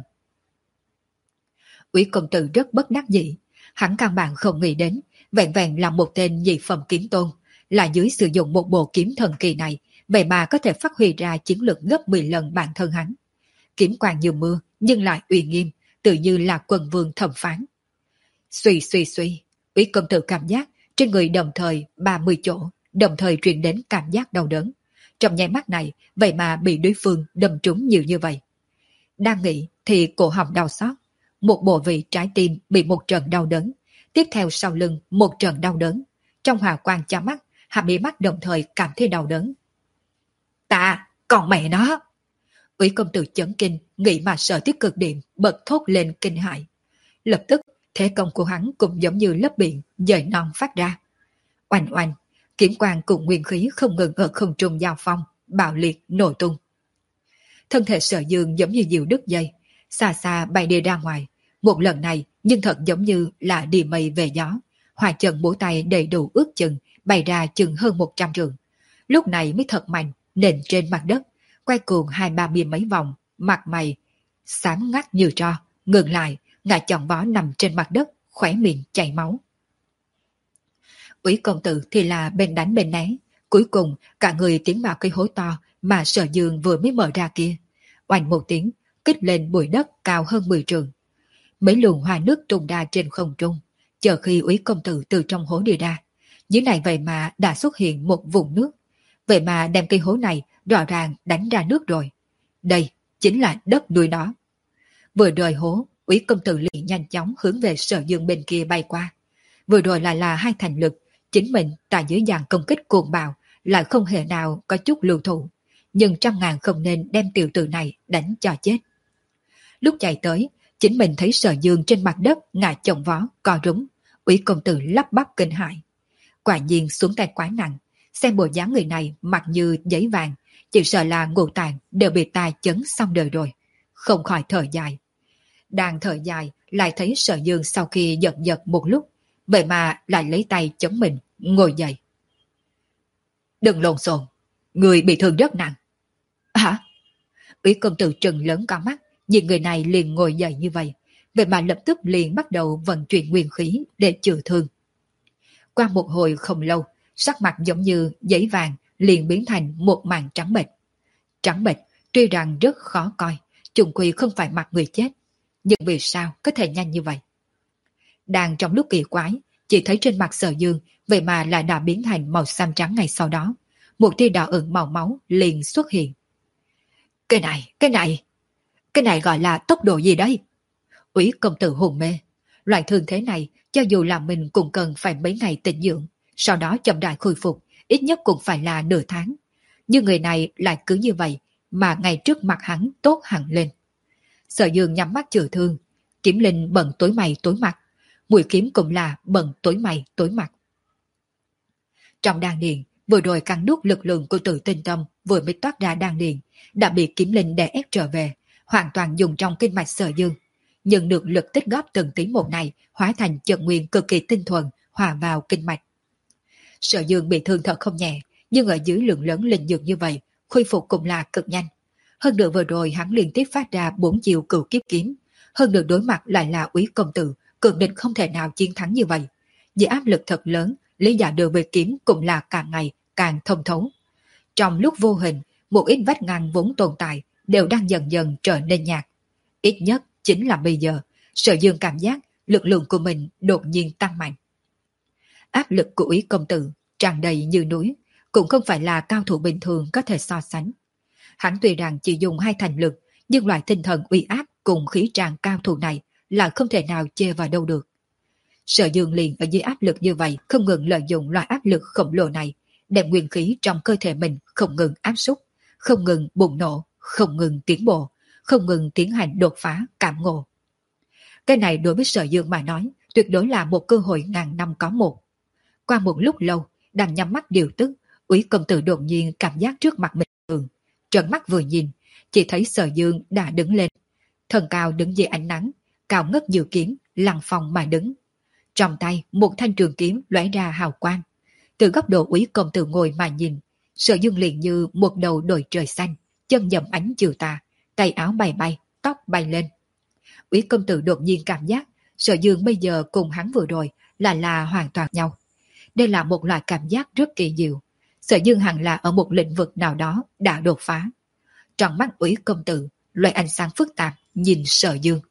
Úy công tử rất bất đắc dĩ, hắn căn bản không nghĩ đến, vẹn vẹn là một tên nhị phẩm kiếm tôn, là dưới sử dụng một bộ kiếm thần kỳ này, vậy mà có thể phát huy ra chiến lực gấp mười lần bản thân hắn. Kiếm quang như mưa, nhưng lại uy nghiêm, tự như là quần vương thẩm phán. Suy suy suy, Úy công tử cảm giác trên người đồng thời ba mươi chỗ, đồng thời truyền đến cảm giác đau đớn. Trong nháy mắt này, vậy mà bị đối phương đâm trúng nhiều như vậy. Đang nghĩ thì cổ họng đau xót, một bộ vị trái tim bị một trận đau đớn, tiếp theo sau lưng một trận đau đớn. Trong hòa quang chá mắt, hạ mí mắt đồng thời cảm thấy đau đớn. Ta, còn mẹ nó! Úy công tử chấn kinh, nghĩ mà sợ tới cực điểm, bật thốt lên kinh hại. Lập tức, thế công của hắn cũng giống như lớp biển, dời non phát ra. Oanh oanh, kiếm quang cùng nguyên khí không ngừng ở không trung giao phong, bạo liệt, nổ tung. Thân thể Sở Dương giống như diều đứt dây, xa xa bay đi ra ngoài. Một lần này, nhưng thật giống như là đi mây về gió. Hòa chân bổ tay đầy đủ ước chừng, bay ra chừng hơn một trăm trường. Lúc này mới thật mạnh, nền trên mặt đất, quay cuồng hai ba mươi mấy vòng, mặt mày xám ngắt như tro, ngừng lại, ngã chồng vó nằm trên mặt đất, khóe miệng chảy máu. Úy công tử thì là bên đánh bên né, cuối cùng cả người tiến vào cái hố to mà Sở Dương vừa mới mở ra kia. Oanh một tiếng, kích lên bụi đất cao hơn mười trường. Mấy luồng hoa nước tung ra trên không trung, chờ khi Úy công tử từ trong hố đi ra. Dưới này vậy mà đã xuất hiện một vùng nước, vậy mà đem cây hố này rõ ràng đánh ra nước rồi. Đây chính là đất nuôi nó. Vừa rời hố, Úy công tử liền nhanh chóng hướng về Sở Dương bên kia bay qua. Vừa rồi lại là hai thành lực, chính mình tại dưới dàn công kích cuồng bạo lại không hề nào có chút lưu thủ, nhưng trăm ngàn không nên đem tiểu tử này đánh cho chết. Lúc chạy tới, chính mình thấy Sở Dương trên mặt đất ngã chồng vó, co rúm. Úy công tử lắp bắp kinh hãi. Quả nhiên xuống tay quá nặng, xem bộ dáng người này mặt như giấy vàng, chỉ sợ là ngũ tạng đều bị ta chấn xong đời rồi. Không khỏi thở dài. Đang thở dài, lại thấy Sở Dương sau khi giật giật một lúc, vậy mà lại lấy tay chống mình, ngồi dậy. Đừng lộn xộn, người bị thương rất nặng. Hả? Úy công tử trừng lớn con mắt, Nhìn người này liền ngồi dậy như vậy, vậy mà lập tức liền bắt đầu vận chuyển nguyên khí để chữa thương. Qua một hồi không lâu, sắc mặt giống như giấy vàng liền biến thành một màn trắng bệch. Trắng bệch tuy rằng rất khó coi, chung quy không phải mặt người chết, nhưng vì sao có thể nhanh như vậy? Đang trong lúc kỳ quái, chỉ thấy trên mặt Sở Dương vậy mà lại đã biến thành màu xám trắng ngay sau đó, một tia đỏ ửng màu máu liền xuất hiện. Cái này, cái này, cái này gọi là tốc độ gì đấy? Úy công tử hồn mê, loại thương thế này cho dù là mình cũng cần phải mấy ngày tĩnh dưỡng, sau đó chậm rãi khôi phục, ít nhất cũng phải là nửa tháng. Nhưng người này lại cứ như vậy mà ngay trước mặt hắn tốt hẳn lên. Sở Dương nhắm mắt chữa thương, Kiếm Linh bận tối mày tối mặt, Mũi Kiếm cũng là bận tối mày tối mặt. Trong đan điền, vừa rồi cắn nuốt lực lượng của Tử Tinh Tâm vừa mới toát ra đan điền, đã bị Kiếm Linh đè ép trở về, hoàn toàn dùng trong kinh mạch Sở Dương. Nhưng được lực tích góp từng tí một này hóa thành chân nguyên cực kỳ tinh thuần hòa vào kinh mạch. Sở Dương bị thương thật không nhẹ, nhưng ở dưới lượng lớn linh dược như vậy, khôi phục cũng là cực nhanh. Hơn nữa vừa rồi hắn liên tiếp phát ra bốn chiều cửu kiếp kiếm, hơn nữa đối mặt lại là Úy công tử, cường địch không thể nào chiến thắng như vậy. Vì áp lực thật lớn, lý giải được về kiếm cũng là càng ngày càng thông thấu. Trong lúc vô hình, một ít vách ngăn vốn tồn tại đều đang dần dần trở nên nhạt. Ít nhất chính là bây giờ, Sở Dương cảm giác lực lượng của mình đột nhiên tăng mạnh. Áp lực của Úy công tử tràn đầy như núi, cũng không phải là cao thủ bình thường có thể so sánh. Hắn tuy rằng chỉ dùng hai thành lực, nhưng loại tinh thần uy áp cùng khí tràn cao thủ này là không thể nào chê vào đâu được. Sở Dương liền ở dưới áp lực như vậy không ngừng lợi dụng loại áp lực khổng lồ này, đem nguyên khí trong cơ thể mình không ngừng áp xúc, không ngừng bùng nổ, không ngừng tiến bộ, không ngừng tiến hành đột phá cảm ngộ. Cái này đối với Sở Dương mà nói, tuyệt đối là một cơ hội ngàn năm có một. Qua một lúc lâu, đang nhắm mắt điều tức, Úy công tử đột nhiên cảm giác trước mặt mình thường, trợn mắt vừa nhìn, chỉ thấy Sở Dương đã đứng lên, thần cao đứng dưới ánh nắng, cao ngất dự kiếm, lăng phong mà đứng. Trong tay một thanh trường kiếm lóe ra hào quang. Từ góc độ Úy công tử ngồi mà nhìn, Sở Dương liền như một đầu đồi trời xanh, chân dậm ánh chiều tà, tay áo bay bay, tóc bay lên. Úy công tử đột nhiên cảm giác Sở Dương bây giờ cùng hắn vừa rồi là là hoàn toàn nhau. Đây là một loại cảm giác rất kỳ diệu. Sở Dương hẳn là ở một lĩnh vực nào đó đã đột phá. Trong mắt Úy công tử, loại ánh sáng phức tạp nhìn Sở Dương.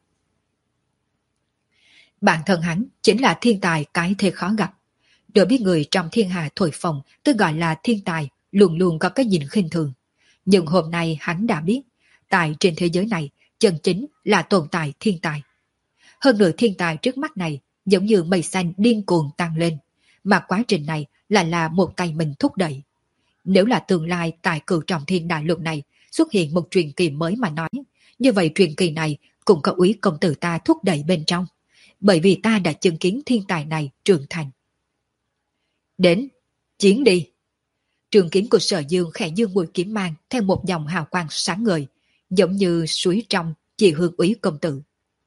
Bản thân hắn chính là thiên tài cái thế khó gặp. Đối biết người trong thiên hà thổi phồng tôi gọi là thiên tài, luôn luôn có cái nhìn khinh thường. Nhưng hôm nay hắn đã biết, tại trên thế giới này, chân chính là tồn tại thiên tài. Hơn nữa thiên tài trước mắt này giống như mây xanh điên cuồng tăng lên, mà quá trình này là là một tay mình thúc đẩy. Nếu là tương lai tại cửu trọng thiên đại lục này xuất hiện một truyền kỳ mới mà nói, như vậy truyền kỳ này cũng có Úy công tử ta thúc đẩy bên trong, bởi vì ta đã chứng kiến thiên tài này trưởng thành. Đến, chiến đi! Trường kiếm của Sở Dương khẽ dương mũi kiếm mang theo một dòng hào quang sáng ngời, giống như suối trong chỉ hướng Úy công tử.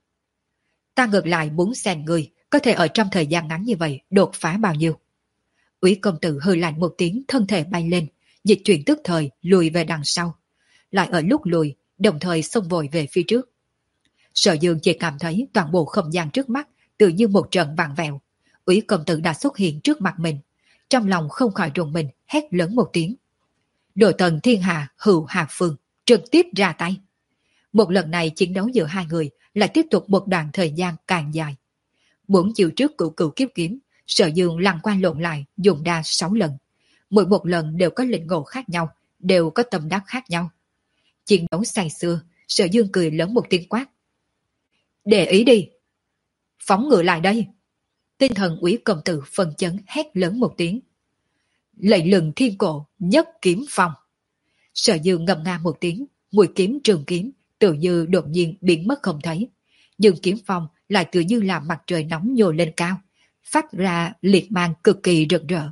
Ta ngược lại muốn xem người có thể ở trong thời gian ngắn như vậy đột phá bao nhiêu. Úy công tử hơi lạnh một tiếng, thân thể bay lên, dịch chuyển tức thời lùi về đằng sau, lại ở lúc lùi đồng thời xông vội về phía trước. Sở Dương chỉ cảm thấy toàn bộ không gian trước mắt tự như một trận vặn vẹo. Úy công tử đã xuất hiện trước mặt mình, trong lòng không khỏi rùng mình, hét lớn một tiếng. Đồ tần thiên hà hữu hà phương, trực tiếp ra tay. Một lần này chiến đấu giữa hai người lại tiếp tục một đoạn thời gian càng dài. Bốn chiều trước cửu cửu kiếp kiếm, Sở Dương lăn qua lộn lại dùng đa sáu lần. Mỗi một lần đều có lĩnh ngộ khác nhau, đều có tâm đắc khác nhau. Chiến đấu say xưa, Sở Dương cười lớn một tiếng quát. Để ý đi! Phóng ngựa lại đây! Tinh thần Úy công tử phân chấn hét lớn một tiếng. Lệnh lừng thiên cổ, nhất kiếm phong! Sở Dương ngâm nga một tiếng, mũi kiếm trường kiếm tự như đột nhiên biến mất không thấy. Nhưng kiếm phong lại tự như là mặt trời nóng nhô lên cao, phát ra liệt mang cực kỳ rực rỡ.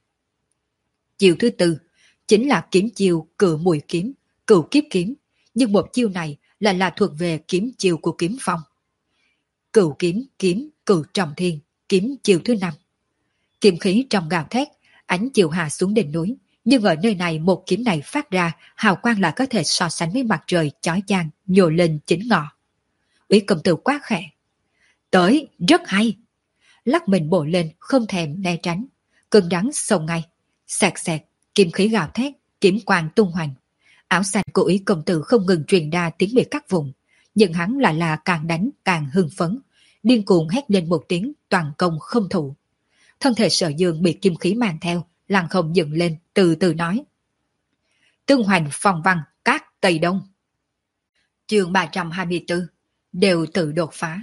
Chiêu thứ tư chính là kiếm chiêu cự mùi kiếm, cửu kiếp kiếm, nhưng một chiêu này là là thuộc về kiếm chiêu của kiếm phong. Cửu kiếm kiếm cửu trọng thiên, kiếm chiêu thứ năm. Kiếm khí trong gào thét, ánh chiều hạ xuống đỉnh núi, Nhưng ở nơi này một kiếm này phát ra, hào quang lại có thể so sánh với mặt trời chói chang nhô lên chính ngọ. Úy công tử quá khẽ. Tới, rất hay. Lắc mình bổ lên, không thèm né tránh. Cứng rắn xông ngay. Xẹt xẹt, kiếm khí gào thét, kiếm quang tung hoành. Áo xanh của Úy công tử không ngừng truyền ra tiếng bị cắt vùng. Nhưng hắn lại là càng đánh càng hưng phấn. Điên cuồng hét lên một tiếng toàn công không thủ. Thân thể Sở Dương bị kim khí mang theo, lăng không dựng lên, từ từ nói. Tương hoành phong văn, các Tây Đông. Chương ba trăm hai mươi tư, đều tự đột phá.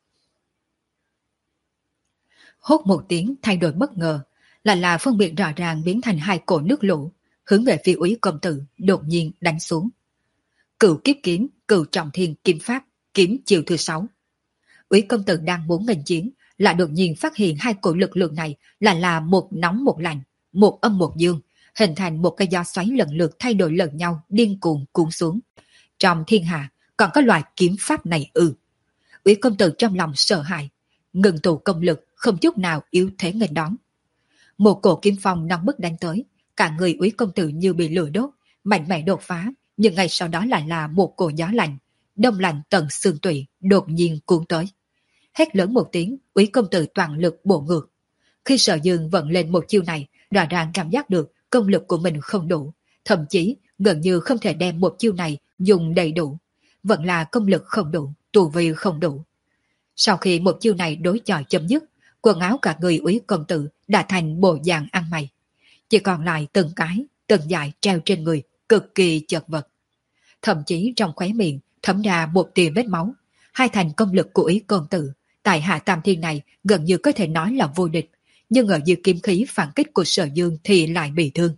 Hốt một tiếng thay đổi bất ngờ, là là phân biệt rõ ràng biến thành hai cổ nước lũ, hướng về phía Úy công tử đột nhiên đánh xuống. Cửu kiếp kiếm, cửu trọng thiên kiếm pháp, kiếm chiều thứ sáu. Úy công tử đang muốn nghênh chiến, lại đột nhiên phát hiện hai cổ lực lượng này là là một nóng một lạnh, một âm một dương, hình thành một cái gió xoáy lần lượt thay đổi lần nhau điên cuồng cuốn xuống. Trong thiên hạ còn có loại kiếm pháp này ư? Úy công tử trong lòng sợ hãi, ngừng tụ công lực, không chút nào yếu thế nghênh đón. Một cổ kiếm phong nóng bức đánh tới, cả người Úy công tử như bị lửa đốt, mạnh mẽ đột phá, nhưng ngay sau đó lại là một cổ gió lạnh, đông lạnh tận xương tủy, đột nhiên cuốn tới. Hét lớn một tiếng, Úy công tử toàn lực bổ ngược. Khi Sở Dương vận lên một chiêu này, rõ ràng cảm giác được công lực của mình không đủ, thậm chí gần như không thể đem một chiêu này dùng đầy đủ. Vẫn là công lực không đủ, tu vi không đủ. Sau khi một chiêu này đối chọi chấm dứt, quần áo cả người Úy công tử đã thành bộ dạng ăn mày. Chỉ còn lại từng cái, từng dải treo trên người, cực kỳ chật vật. Thậm chí trong khóe miệng thấm ra một tia vết máu. Hai thành công lực của Úy công tử tại hạ tam thiên này gần như có thể nói là vô địch, nhưng ở dưới kiếm khí phản kích của Sở Dương thì lại bị thương.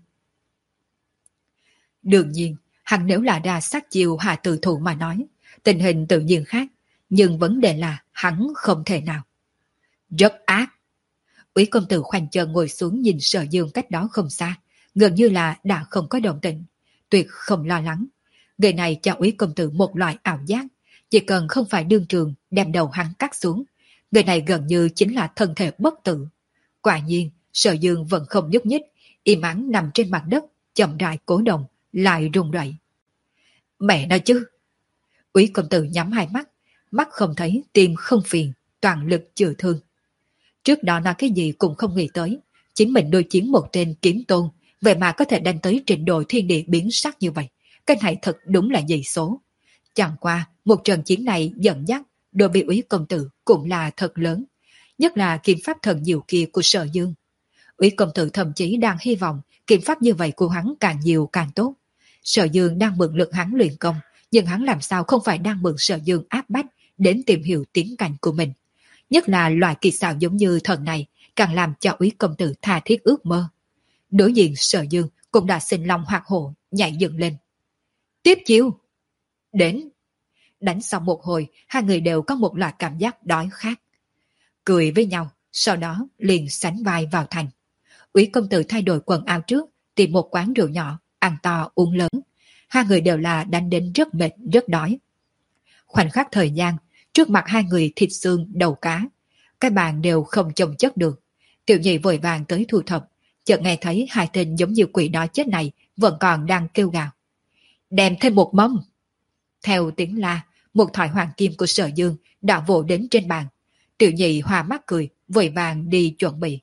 Đương nhiên, hắn nếu là ra sát chiêu hạ tử thủ mà nói, tình hình tự nhiên khác, nhưng vấn đề là hắn không thể nào. Rất ác. Úy công tử khoanh chân ngồi xuống nhìn Sở Dương cách đó không xa, gần như là đã không có động tĩnh, tuyệt không lo lắng. Người này cho Úy công tử một loại ảo giác, chỉ cần không phải đương trường đem đầu hắn cắt xuống, người này gần như chính là thân thể bất tử. Quả nhiên, Sở Dương vẫn không nhúc nhích, im ắng nằm trên mặt đất, chậm rãi cố động, lại rung rẩy. Mẹ nói chứ! Úy công tử nhắm hai mắt, mắt không thấy, tim không phiền, toàn lực chữa thương. Trước đó nói cái gì cũng không nghĩ tới, chính mình đối chiến một tên kiếm tôn, vậy mà có thể đánh tới trình độ thiên địa biến sắc như vậy. Cái này thật đúng là dị số. Chẳng qua, một trận chiến này dẫn dắt, đối với Úy công tử cũng là thật lớn. Nhất là kiếm pháp thần diệu kia của Sở Dương. Úy công tử thậm chí đang hy vọng kiếm pháp như vậy của hắn càng nhiều càng tốt. Sở Dương đang mượn lực hắn luyện công, nhưng hắn làm sao không phải đang mượn Sở Dương áp bách đến tìm hiểu tiến cảnh của mình. Nhất là loại kỳ xảo giống như thần này, càng làm cho Úy công tử tha thiết ước mơ. Đối diện Sở Dương cũng đã sinh lòng hoạt hổ, nhảy dựng lên. Tiếp chiêu! Đến! Đánh xong một hồi, hai người đều có một loại cảm giác đói khát. Cười với nhau, sau đó liền sánh vai vào thành. Úy công tử thay đổi quần áo trước, tìm một quán rượu nhỏ, ăn to uống lớn. Hai người đều là đánh đến rất mệt, rất đói. Khoảnh khắc thời gian, trước mặt hai người thịt xương, đầu cá. Cái bàn đều không chồng chất được. Tiểu nhị vội vàng tới thu thập, chợt nghe thấy hai tên giống như quỷ đói chết này vẫn còn đang kêu gào. Đem thêm một mâm! Theo tiếng la, một thỏi hoàng kim của Sở Dương đã vỗ đến trên bàn. Tiểu nhị hòa mắt cười, vội vàng đi chuẩn bị.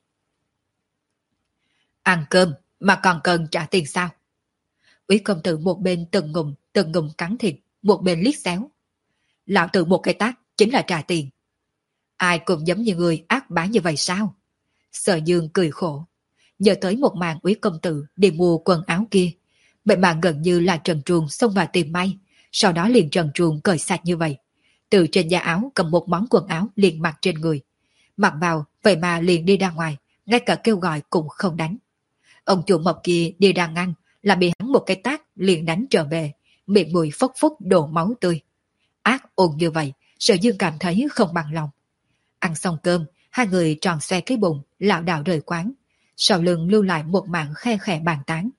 Ăn cơm mà còn cần trả tiền sao? Úy công tử một bên từng ngụm từng ngụm cắn thịt, một bên liếc xéo. Lão tử một cái tát chính là trả tiền. Ai cũng giống như người ác bá như vậy sao? Sở Dương cười khổ, nhớ tới một màn Úy công tử đi mua quần áo kia. Vậy mà gần như là trần truồng xông vào tìm may, sau đó liền trần truồng cởi sạch như vậy. Từ trên da áo cầm một món quần áo liền mặc trên người. Mặc vào, vậy mà liền đi ra ngoài, ngay cả kêu gọi cũng không đánh. Ông chủ mập kia đi ra ngăn, là bị hắn một cái tát liền đánh trở về, miệng mũi phốc phốc đổ máu tươi. Ác ôn như vậy, Sở Dương cảm thấy không bằng lòng. Ăn xong cơm, hai người tròn xoe cái bụng, lảo đảo rời quán. Sau lưng lưu lại một mảng khe khẽ bàn tán.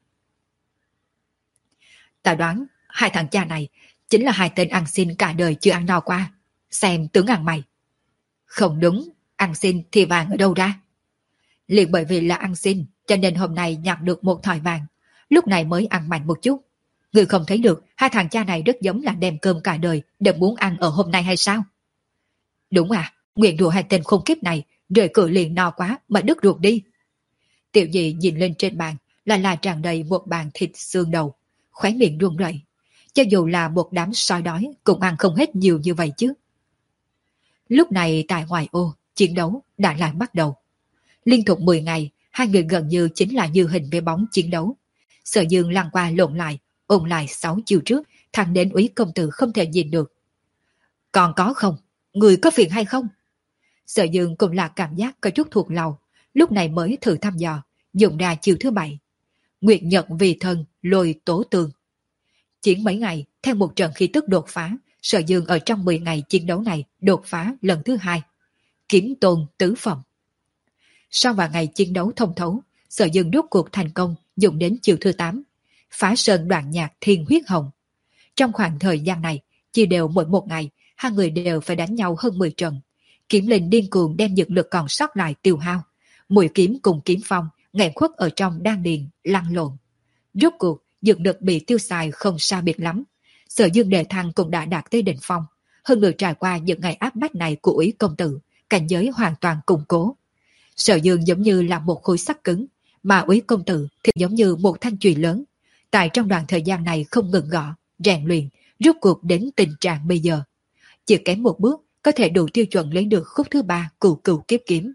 Ta đoán, hai thằng cha này chính là hai tên ăn xin cả đời chưa ăn no qua. Xem tướng ăn mày. Không đúng, ăn xin thì vàng ở đâu ra? Liền bởi vì là ăn xin, cho nên hôm nay nhặt được một thỏi vàng. lúc này mới ăn mạnh một chút. Người không thấy được hai thằng cha này rất giống là đem cơm cả đời đều muốn ăn ở hôm nay hay sao? Đúng à, nguyện rủa hai tên khốn kiếp này, rời cửa liền no quá mà đứt ruột đi. Tiểu Dị nhìn lên trên bàn là là tràn đầy một bàn thịt xương đầu, khóe miệng run rẩy. Cho dù là một đám sói đói cũng ăn không hết nhiều như vậy chứ. Lúc này tại ngoài ô, chiến đấu đã lại bắt đầu. Liên tục mười ngày, hai người gần như chính là như hình với bóng chiến đấu. Sở Dương lăn qua lộn lại, ôn lại sáu chiều trước, thằng đến úy công tử không thể nhìn được. Còn có không? Người có phiền hay không? Sở Dương cũng là cảm giác có chút thuộc lòng, lúc này mới thử thăm dò, dùng ra chiều thứ bảy. Nguyệt Nhật vì thân, lôi tố tường. Chiến mấy ngày, theo một trận khí tức đột phá, Sở Dương ở trong mười ngày chiến đấu này đột phá lần thứ hai. Kiếm tôn tứ phẩm. Sau vài ngày chiến đấu thông thấu, Sở Dương rút cuộc thành công dùng đến chiều thứ tám. Phá sơn đoạn nhạc thiên huyết hồng. Trong khoảng thời gian này, chia đều mỗi một ngày, hai người đều phải đánh nhau hơn mười trận. Kiếm linh điên cuồng đem dược lực còn sót lại tiêu hao. Mũi kiếm cùng kiếm phong, nghẹn khuất ở trong đan điền, lăn lộn. Rốt cuộc, dược lực bị tiêu xài không sao biệt lắm. Sở Dương đề thăng cũng đã đạt tới đỉnh phong. Hơn nữa trải qua những ngày áp bách này của úy công tử, cảnh giới hoàn toàn củng cố. Sở Dương giống như là một khối sắt cứng, mà úy công tử thì giống như một thanh chùy lớn. Tại trong đoạn thời gian này không ngừng gõ, rèn luyện, rốt cuộc đến tình trạng bây giờ. Chỉ kém một bước có thể đủ tiêu chuẩn lấy được khúc thứ ba cửu cửu kiếp kiếm.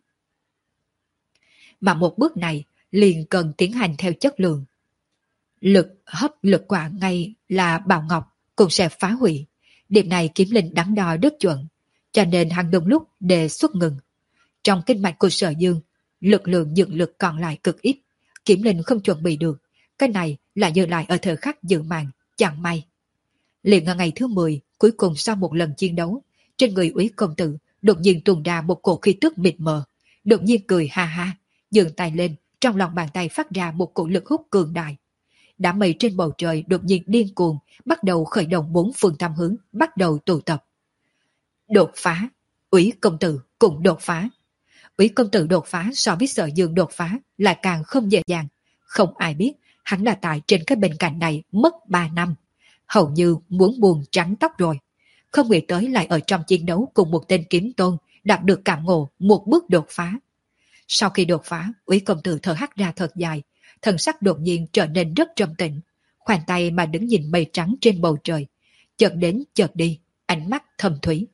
Mà một bước này liền cần tiến hành theo chất lượng. Lực hấp lực quả ngay là Bảo Ngọc cũng sẽ phá hủy. Điểm này kiếm linh đắn đo rất chuẩn, cho nên hắn đúng lúc đề xuất ngừng. Trong kinh mạch của Sở Dương, lực lượng dưỡng lực còn lại cực ít, kiếm linh không chuẩn bị được. Cái này là dừng lại ở thời khắc dự màn, chẳng may. Liền ở ngày thứ mười, cuối cùng sau một lần chiến đấu, trên người úy công tử đột nhiên tuôn ra một cổ khí tức mịt mờ, đột nhiên cười ha ha, giương tay lên, trong lòng bàn tay phát ra một cổ lực hút cường đại. Đám mây trên bầu trời đột nhiên điên cuồng, bắt đầu khởi động bốn phương tam hướng, bắt đầu tụ tập. Đột phá, úy công tử cũng đột phá. Úy công tử đột phá so với Sở Dương đột phá lại càng không dễ dàng. Không ai biết hắn là tại trên cái bên cạnh này mất ba năm. Hầu như muốn buồn trắng tóc rồi. Không nghĩ tới lại ở trong chiến đấu cùng một tên kiếm tôn đạt được cảm ngộ một bước đột phá. Sau khi đột phá, úy công tử thở hắt ra thật dài, thần sắc đột nhiên trở nên rất trầm tĩnh, khoanh tay mà đứng nhìn mây trắng trên bầu trời, chợt đến chợt đi, ánh mắt thâm thúy.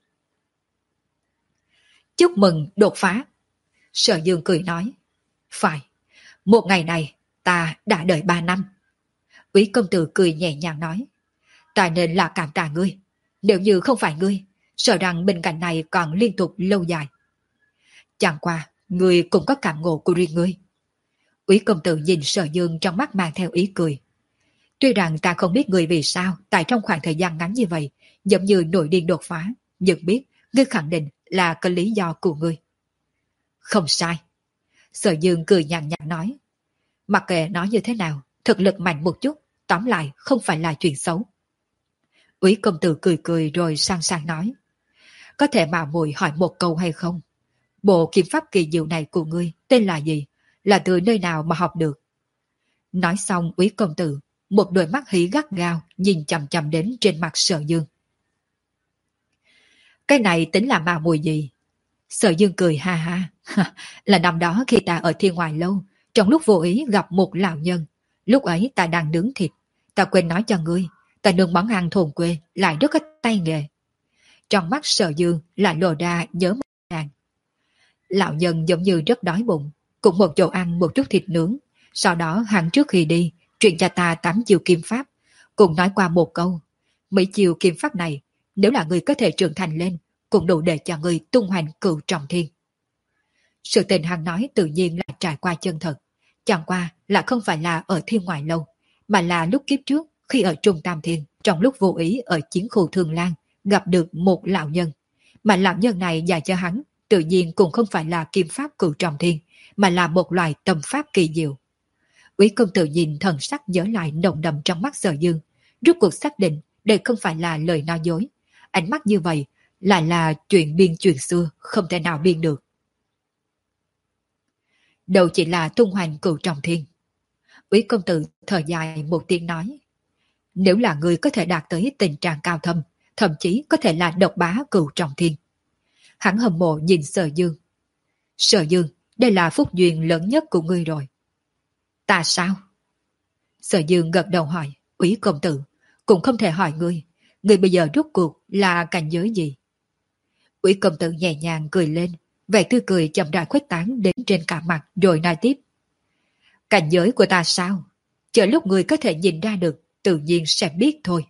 Chúc mừng đột phá. Sở Dương cười nói. Phải, một ngày này ta đã đợi ba năm. Úy công tử cười nhẹ nhàng nói. Ta nên là cảm tạ ngươi. Nếu như không phải ngươi, sợ rằng bên cạnh này còn liên tục lâu dài. Chẳng qua, ngươi cũng có cảm ngộ của riêng ngươi. Úy công tử nhìn Sở Dương trong mắt mang theo ý cười. Tuy rằng ta không biết ngươi vì sao tại trong khoảng thời gian ngắn như vậy, giống như nổi điên đột phá, nhưng biết ngươi khẳng định là có lý do của ngươi. Không sai. Sở Dương cười nhàn nhạt nói. Mặc kệ nói như thế nào, thực lực mạnh một chút, tóm lại không phải là chuyện xấu. Úy công tử cười cười rồi sang sang nói. Có thể mạo muội hỏi một câu hay không? Bộ kiếm pháp kỳ diệu này của ngươi tên là gì? Là từ nơi nào mà học được? Nói xong úy công tử, một đôi mắt hí gắt gao nhìn chằm chằm đến trên mặt Sở Dương. Cái này tính là mạo muội gì? Sở Dương cười ha ha. Là năm đó khi ta ở Thiên Ngoại Lâu, trong lúc vô ý gặp một lão nhân. Lúc ấy ta đang nướng thịt. Ta quên nói cho ngươi, ta nướng món ăn thôn quê lại rất có tay nghề. Trong mắt Sở Dương lại lộ ra nhớ một nàng. Lão nhân giống như rất đói bụng, cũng một chỗ ăn một chút thịt nướng. Sau đó hắn trước khi đi, truyền cho ta tám chiều kim pháp, cùng nói qua một câu. Mấy chiều kim pháp này, nếu là người có thể trưởng thành lên, cũng đủ để cho người tung hoành cửu trọng thiên. Sự tình hắn nói tự nhiên là trải qua chân thật, chẳng qua là không phải là ở Thiên Ngoại Lâu, mà là lúc kiếp trước khi ở Trung Tam Thiên, trong lúc vô ý ở chiến khu Thương Lan gặp được một lão nhân, mà lão nhân này dạy cho hắn tự nhiên cũng không phải là kim pháp cửu trọng thiên, mà là một loại tâm pháp kỳ diệu. Úy công tử nhìn thần sắc nhớ lại nồng đậm trong mắt Sở Dương, rút cuộc xác định đây không phải là lời nói dối, ánh mắt như vậy lại là chuyện biên chuyện xưa, không thể nào biên được. Đâu chỉ là tung hoành cửu trọng thiên. Úy công tử thở dài một tiếng nói, nếu là người có thể đạt tới tình trạng cao thâm, thậm chí có thể là độc bá cửu trọng thiên. Hắn hâm mộ nhìn Sở Dương. Sở Dương, đây là phúc duyên lớn nhất của ngươi rồi. Ta sao? Sở Dương gật đầu hỏi, Úy công tử, cũng không thể hỏi ngươi, ngươi bây giờ rốt cuộc là cảnh giới gì? Úy công tử nhẹ nhàng cười lên, vẻ tươi cười chậm rãi khuếch tán đến trên cả mặt rồi nói tiếp. Cảnh giới của ta sao? Chờ lúc ngươi có thể nhìn ra được, tự nhiên sẽ biết thôi.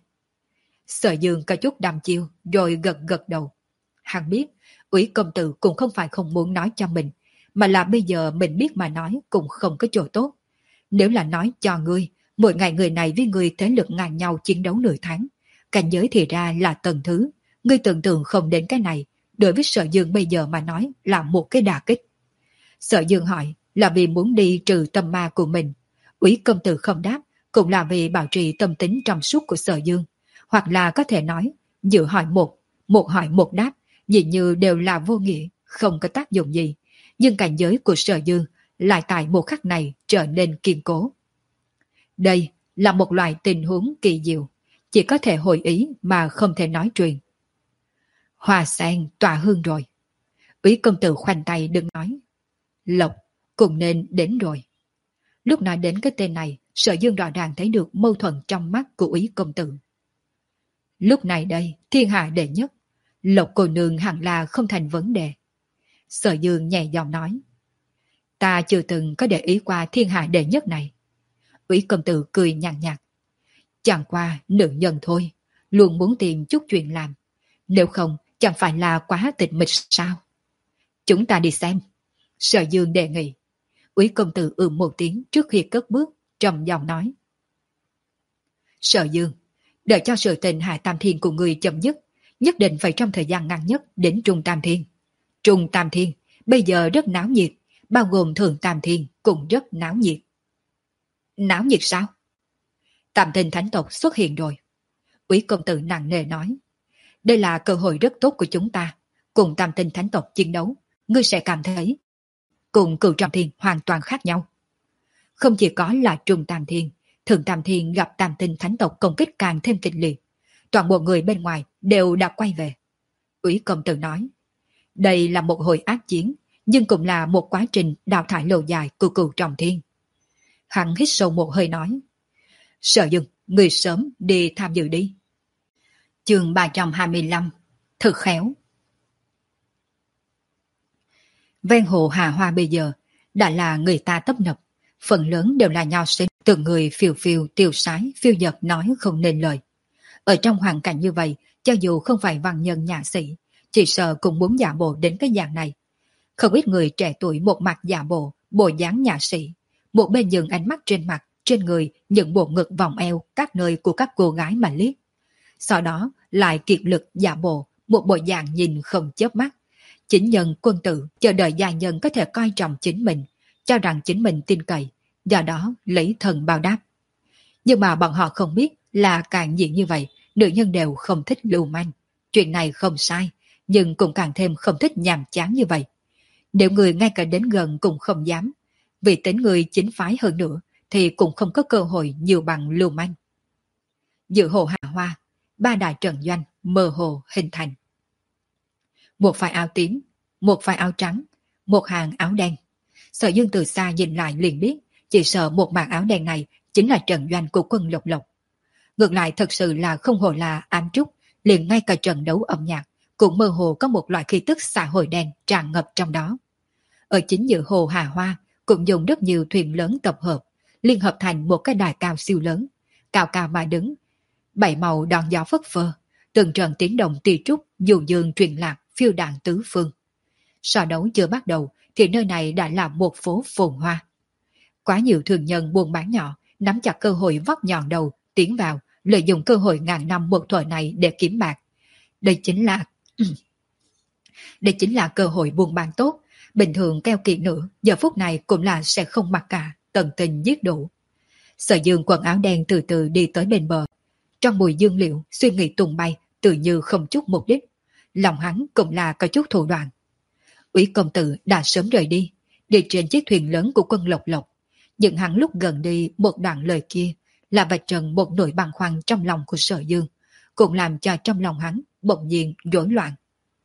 Sở Dương có chút đăm chiêu rồi gật gật đầu. Hắn biết, Úy công tử cũng không phải không muốn nói cho mình, mà là bây giờ mình biết mà nói cũng không có chỗ tốt. Nếu là nói cho ngươi, mỗi ngày người này với ngươi thế lực ngang nhau chiến đấu nửa tháng, cảnh giới thì ra là tầng thứ, ngươi tưởng tượng không đến cái này, đối với Sở Dương bây giờ mà nói là một cái đả kích. Sở Dương hỏi là vì muốn đi trừ tâm ma của mình. Úy công tử không đáp, cũng là vì bảo trì tâm tính trong suốt của Sở Dương, hoặc là có thể nói, giữa hỏi một, một hỏi một đáp, dường như đều là vô nghĩa, không có tác dụng gì, nhưng cảnh giới của Sở Dương lại tại một khắc này trở nên kiên cố. Đây là một loại tình huống kỳ diệu, chỉ có thể hội ý mà không thể nói truyền. Hoa sen tỏa hương rồi. Úy công tử khoanh tay đừng nói. Lộc cũng nên đến rồi. Lúc nói đến cái tên này, Sở Dương rõ ràng thấy được mâu thuẫn trong mắt của Úy công tử. Lúc này đây, thiên hạ đệ nhất, Lộc cô nương hẳn là không thành vấn đề. Sở Dương nhẹ giọng nói. Ta chưa từng có để ý qua thiên hạ đệ nhất này. Úy công tử cười nhàn nhạt. Chẳng qua nữ nhân thôi, luôn muốn tìm chút chuyện làm. Nếu không, chẳng phải là quá tịch mịch sao? Chúng ta đi xem. Sở Dương đề nghị. Úy công tử ừm một tiếng trước khi cất bước, trầm giọng nói. Sở Dương, đợi cho sự tình Hạ Tam Thiên của người chậm dứt, nhất định phải trong thời gian ngắn nhất đến Trung Tam Thiên. Trung Tam Thiên bây giờ rất náo nhiệt, bao gồm Thượng Tam Thiên cũng rất náo nhiệt. Náo nhiệt sao? Tam Tinh Thánh tộc xuất hiện rồi. Úy công tử nặng nề nói. Đây là cơ hội rất tốt của chúng ta. Cùng Tam Tinh Thánh tộc chiến đấu, ngươi sẽ cảm thấy cùng Cửu Trọng Thiên hoàn toàn khác nhau. Không chỉ có là Trung Tam Thiên, Thượng Tam Thiên gặp Tam Tinh Thánh tộc công kích càng thêm kịch liệt. Toàn bộ người bên ngoài đều đã quay về. Úy công tử nói. Đây là một hồi ác chiến, nhưng cũng là một quá trình đào thải lâu dài của Cửu Trọng Thiên. Hắn hít sâu một hơi nói. Sở Dương, người sớm đi tham dự đi. Chương ba trăm hai mươi lăm. Thực khéo. Ven hồ Hà Hoa bây giờ đã là người ta tấp nập, phần lớn đều là nho sinh, từng người phiêu phiêu tiêu sái, phiêu dật nói không nên lời. Ở trong hoàn cảnh như vậy, cho dù không phải văn nhân nhạc sĩ, chỉ sợ cũng muốn giả bộ đến cái dạng này. Không ít người trẻ tuổi một mặt giả bộ, bộ dáng nhạc sĩ, một bên dừng ánh mắt trên mặt, trên người, những bộ ngực vòng eo, các nơi của các cô gái mà liếc. Sau đó lại kiệt lực giả bộ, một bộ dạng nhìn không chớp mắt. Chính nhân quân tử chờ đợi gia nhân có thể coi trọng chính mình, cho rằng chính mình tin cậy, do đó lấy thần bao đáp. Nhưng mà bọn họ không biết là càng diện như vậy, nữ nhân đều không thích lưu manh. Chuyện này không sai, nhưng cũng càng thêm không thích nhàm chán như vậy. Nếu người ngay cả đến gần cũng không dám, vì tính người chính phái hơn nữa, thì cũng không có cơ hội nhiều bằng lưu manh. Giữa hồ Hà Hoa, ba đại trận doanh mơ hồ hình thành. Một phái áo tím, một phái áo trắng, một hàng áo đen. Sở Dương từ xa nhìn lại liền biết, chỉ sợ một màn áo đen này chính là trận doanh của quân Lộc Lộc. Ngược lại thật sự là không hồ là ám trúc, liền ngay cả trận đấu âm nhạc cũng mơ hồ có một loại khí tức xã hội đen tràn ngập trong đó. Ở chính giữa hồ Hà Hoa cũng dùng rất nhiều thuyền lớn tập hợp, liên hợp thành một cái đài cao siêu lớn, cao cao mà đứng, bảy màu đòn gió phất phơ, từng trận tiếng động tỳ trúc dù dương truyền lạc phiêu đạn tứ phương. So đấu chưa bắt đầu thì nơi này đã là một phố phồn hoa. Quá nhiều thương nhân buôn bán nhỏ nắm chặt cơ hội vóc nhọn đầu tiến vào, lợi dụng cơ hội ngàn năm một thuở này để kiếm bạc. Đây chính là đây chính là cơ hội buôn bán tốt. Bình thường keo kiệt nữa, giờ phút này cũng là sẽ không mặc cả, tận tình giết đủ. Sở Dương quần áo đen từ từ đi tới bên bờ. Trong mùi dương liệu, suy nghĩ tung bay, tự như không chút mục đích. Lòng hắn cũng là có chút thủ đoạn. Úy công tử đã sớm rời đi, đi trên chiếc thuyền lớn của quân Lộc Lộc. Nhưng hắn lúc gần đi một đoạn lời kia là vạch trần một nỗi băn khoăn trong lòng của Sở Dương, cũng làm cho trong lòng hắn bỗng nhiên rối loạn.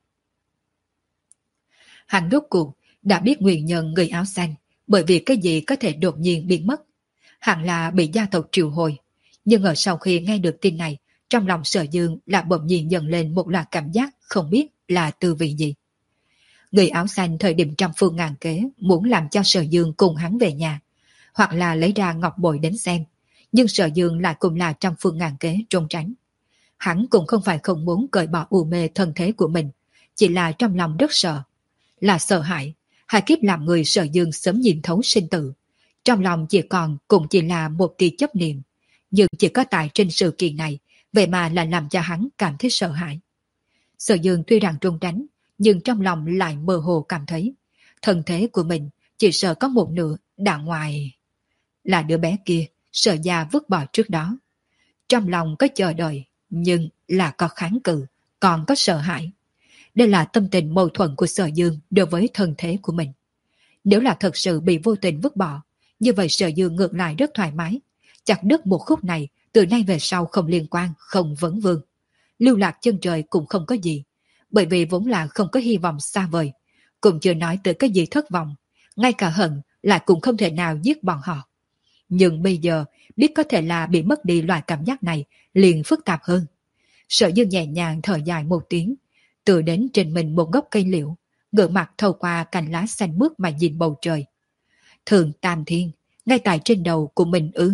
Hắn rốt cuộc đã biết nguyên nhân người áo xanh, bởi vì cái gì có thể đột nhiên biến mất. Hẳn là bị gia tộc triệu hồi. Nhưng ở sau khi nghe được tin này, trong lòng Sở Dương là bỗng nhiên dần lên một loạt cảm giác không biết là tư vị gì. Người áo xanh thời điểm trăm phương ngàn kế muốn làm cho Sở Dương cùng hắn về nhà, hoặc là lấy ra ngọc bội đến xem. Nhưng Sở Dương lại cũng là trăm phương ngàn kế trốn tránh. Hắn cũng không phải không muốn cởi bỏ u mê thân thế của mình, chỉ là trong lòng rất sợ. Là sợ hãi, hai kiếp làm người Sở Dương sớm nhìn thấu sinh tử. Trong lòng chỉ còn cũng chỉ là một tia chấp niệm. Nhưng chỉ có tại trên sự kiện này, vậy mà là làm cho hắn cảm thấy sợ hãi. Sở Dương tuy rằng trốn tránh, nhưng trong lòng lại mơ hồ cảm thấy thân thế của mình chỉ sợ có một nửa đã ngoài. Là đứa bé kia, Sở gia vứt bỏ trước đó. Trong lòng có chờ đợi, nhưng là có kháng cự, còn có sợ hãi. Đây là tâm tình mâu thuẫn của Sở Dương đối với thân thế của mình. Nếu là thật sự bị vô tình vứt bỏ, như vậy Sở Dương ngược lại rất thoải mái. Chặt đứt một khúc này, từ nay về sau không liên quan, không vấn vương. Lưu lạc chân trời cũng không có gì, bởi vì vốn là không có hy vọng xa vời. Cũng chưa nói tới cái gì thất vọng, ngay cả hận lại cũng không thể nào giết bọn họ. Nhưng bây giờ, biết có thể là bị mất đi loại cảm giác này, liền phức tạp hơn. Sở Dương nhẹ nhàng thở dài một tiếng, tựa đến trên mình một gốc cây liễu, ngửa mặt thâu qua cành lá xanh mướt mà nhìn bầu trời. Thường Tam Thiên, ngay tại trên đầu của mình ư.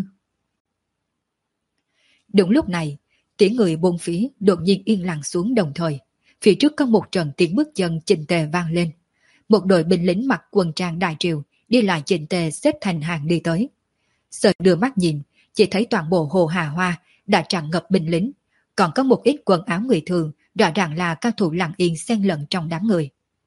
Đúng lúc này, tiếng người bốn phía đột nhiên yên lặng xuống đồng thời. Phía trước có một trận tiếng bước chân chỉnh tề vang lên. Một đội binh lính mặc quần trang đại triều đi lại chỉnh tề xếp thành hàng đi tới. Sợ đưa mắt nhìn, chỉ thấy toàn bộ hồ Hà Hoa đã tràn ngập binh lính, còn có một ít quần áo người thường, rõ ràng là cao thủ lặng yên xen lẫn trong đám người.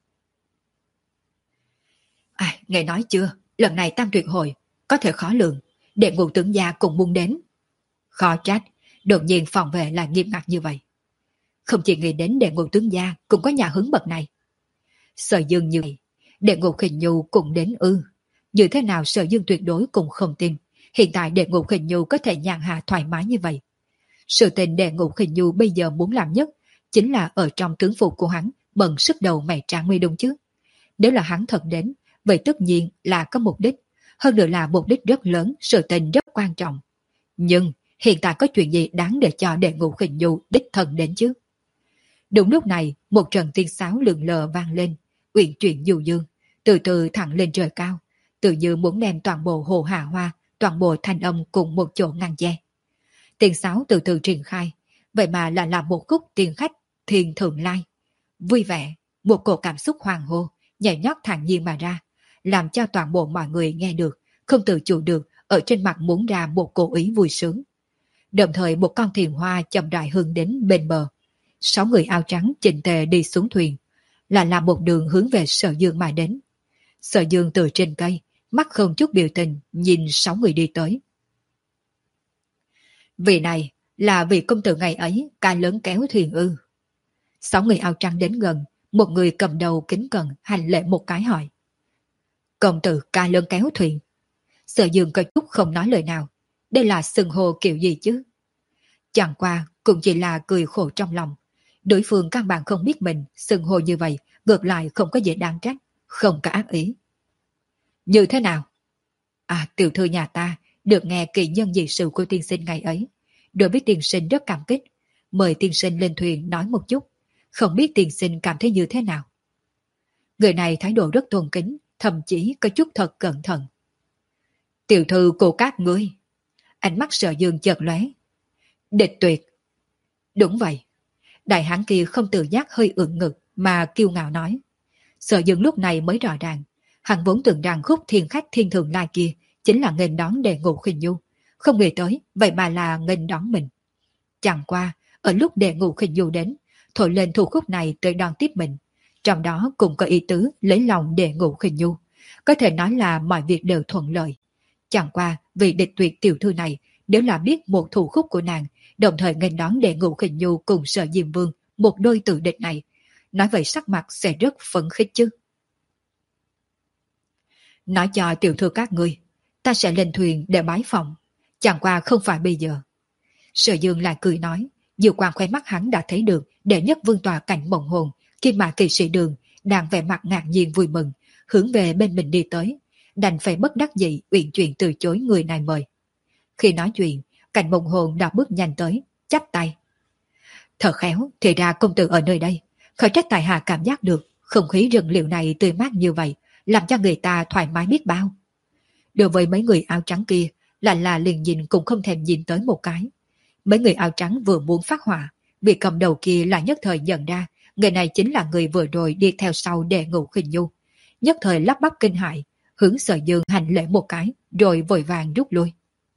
À, nghe nói chưa, lần này tam tuyệt hội có thể khó lường, đệ ngũ tướng gia cũng muốn đến. Khó trách, đột nhiên phòng vệ là nghiêm ngặt như vậy. Không chỉ nghĩ đến đệ ngũ tướng gia cũng có nhà hứng bậc này. Sở Dương như vậy, đệ ngũ Khinh Nhu cũng đến ư. Như thế nào Sở Dương tuyệt đối cũng không tin. Hiện tại đệ ngũ Khinh Nhu có thể nhàn hạ thoải mái như vậy. Sự tình đệ ngũ Khinh Nhu bây giờ muốn làm nhất chính là ở trong tướng phục của hắn bận sức đầu mày tráng mi đúng chứ. Nếu là hắn thật đến, vậy tất nhiên là có mục đích. Hơn nữa là mục đích rất lớn, sự tình rất quan trọng. Nhưng hiện tại có chuyện gì đáng để cho đệ ngũ Khinh Nhu đích thân đến chứ? Đúng lúc này, một trận tiên sáo lượn lờ vang lên, uyển chuyển du dương, từ từ thẳng lên trời cao, tự như muốn đem toàn bộ hồ Hà Hoa, toàn bộ thanh âm cùng một chỗ ngăn che. Tiên sáo từ từ triển khai, vậy mà là làm một khúc tiên khách thiên thượng lai. Vui vẻ, một cổ cảm xúc hoàng hô, nhảy nhót thản nhiên mà ra, làm cho toàn bộ mọi người nghe được, không tự chủ được, ở trên mặt muốn ra một cổ ý vui sướng. Đồng thời một con thuyền hoa chậm rãi hướng đến bên bờ. Sáu người áo trắng chỉnh tề đi xuống thuyền, là làm một đường hướng về Sở Dương mà đến. Sở Dương từ trên cây, mắt không chút biểu tình, nhìn sáu người đi tới. Vị này là vị công tử ngày ấy ca lớn kéo thuyền ư. Sáu người áo trắng đến gần, một người cầm đầu kính cẩn hành lễ một cái hỏi. Công tử ca lớn kéo thuyền. Sở Dương có chút không nói lời nào. Đây là xưng hô kiểu gì chứ? Chẳng qua cũng chỉ là cười khổ trong lòng. Đối phương căn bản không biết mình xưng hô như vậy, ngược lại không có gì đáng trách, không có ác ý. Như thế nào? À, tiểu thư nhà ta được nghe kỳ nhân dị sự của tiên sinh ngày ấy. Đối với tiên sinh rất cảm kích. Mời tiên sinh lên thuyền nói một chút. Không biết tiên sinh cảm thấy như thế nào? Người này thái độ rất tôn kính, thậm chí có chút thật cẩn thận. Tiểu thư của các ngươi. Ánh mắt Sở Dương chợt lóe. Địch tuyệt. Đúng vậy. Đại hán kia không tự giác hơi ưỡn ngực mà kiêu ngạo nói. Sở Dương lúc này mới rõ ràng. Hắn vốn tưởng rằng khúc thiên khách thiên thường lai kia chính là nghênh đón đệ ngũ Khinh Nhu. Không nghĩ tới, vậy mà là nghênh đón mình. Chẳng qua, ở lúc đệ ngũ Khinh Nhu đến, thổi lên thủ khúc này tới đón tiếp mình. Trong đó cũng có ý tứ lấy lòng đệ ngũ Khinh Nhu. Có thể nói là mọi việc đều thuận lợi. Chẳng qua, vì địch tuyệt tiểu thư này, nếu là biết một thủ khúc của nàng, đồng thời nghênh đón đệ ngũ Khinh Nhu cùng Sở Diêm Vương, một đôi tử địch này, nói vậy sắc mặt sẽ rất phấn khích chứ. Nói cho tiểu thư các ngươi, ta sẽ lên thuyền để bái phòng. Chẳng qua không phải bây giờ. Sở Dương lại cười nói, dư quan khóe mắt hắn đã thấy được đệ nhất vương tòa cảnh mộng hồn, Kim Mã Kỵ Sĩ Đường đang vẻ mặt ngạc nhiên vui mừng, hướng về bên mình đi tới, đành phải bất đắc dĩ uyển chuyển từ chối người này mời. Khi nói chuyện, cảnh mộng hồn đã bước nhanh tới, chắp tay. Thật khéo, thì ra công tử ở nơi đây, khởi trách tại hạ cảm giác được không khí rừng liệu này tươi mát như vậy, làm cho người ta thoải mái biết bao. Đối với mấy người áo trắng kia, là là liền nhìn cũng không thèm nhìn tới một cái. Mấy người áo trắng vừa muốn phát hỏa, bị cầm đầu kia lại nhất thời nhận ra, người này chính là người vừa rồi đi theo sau để ngủ khinh nhu. Nhất thời lắp bắp kinh hãi, hướng Sở Dương hành lễ một cái, rồi vội vàng rút lui.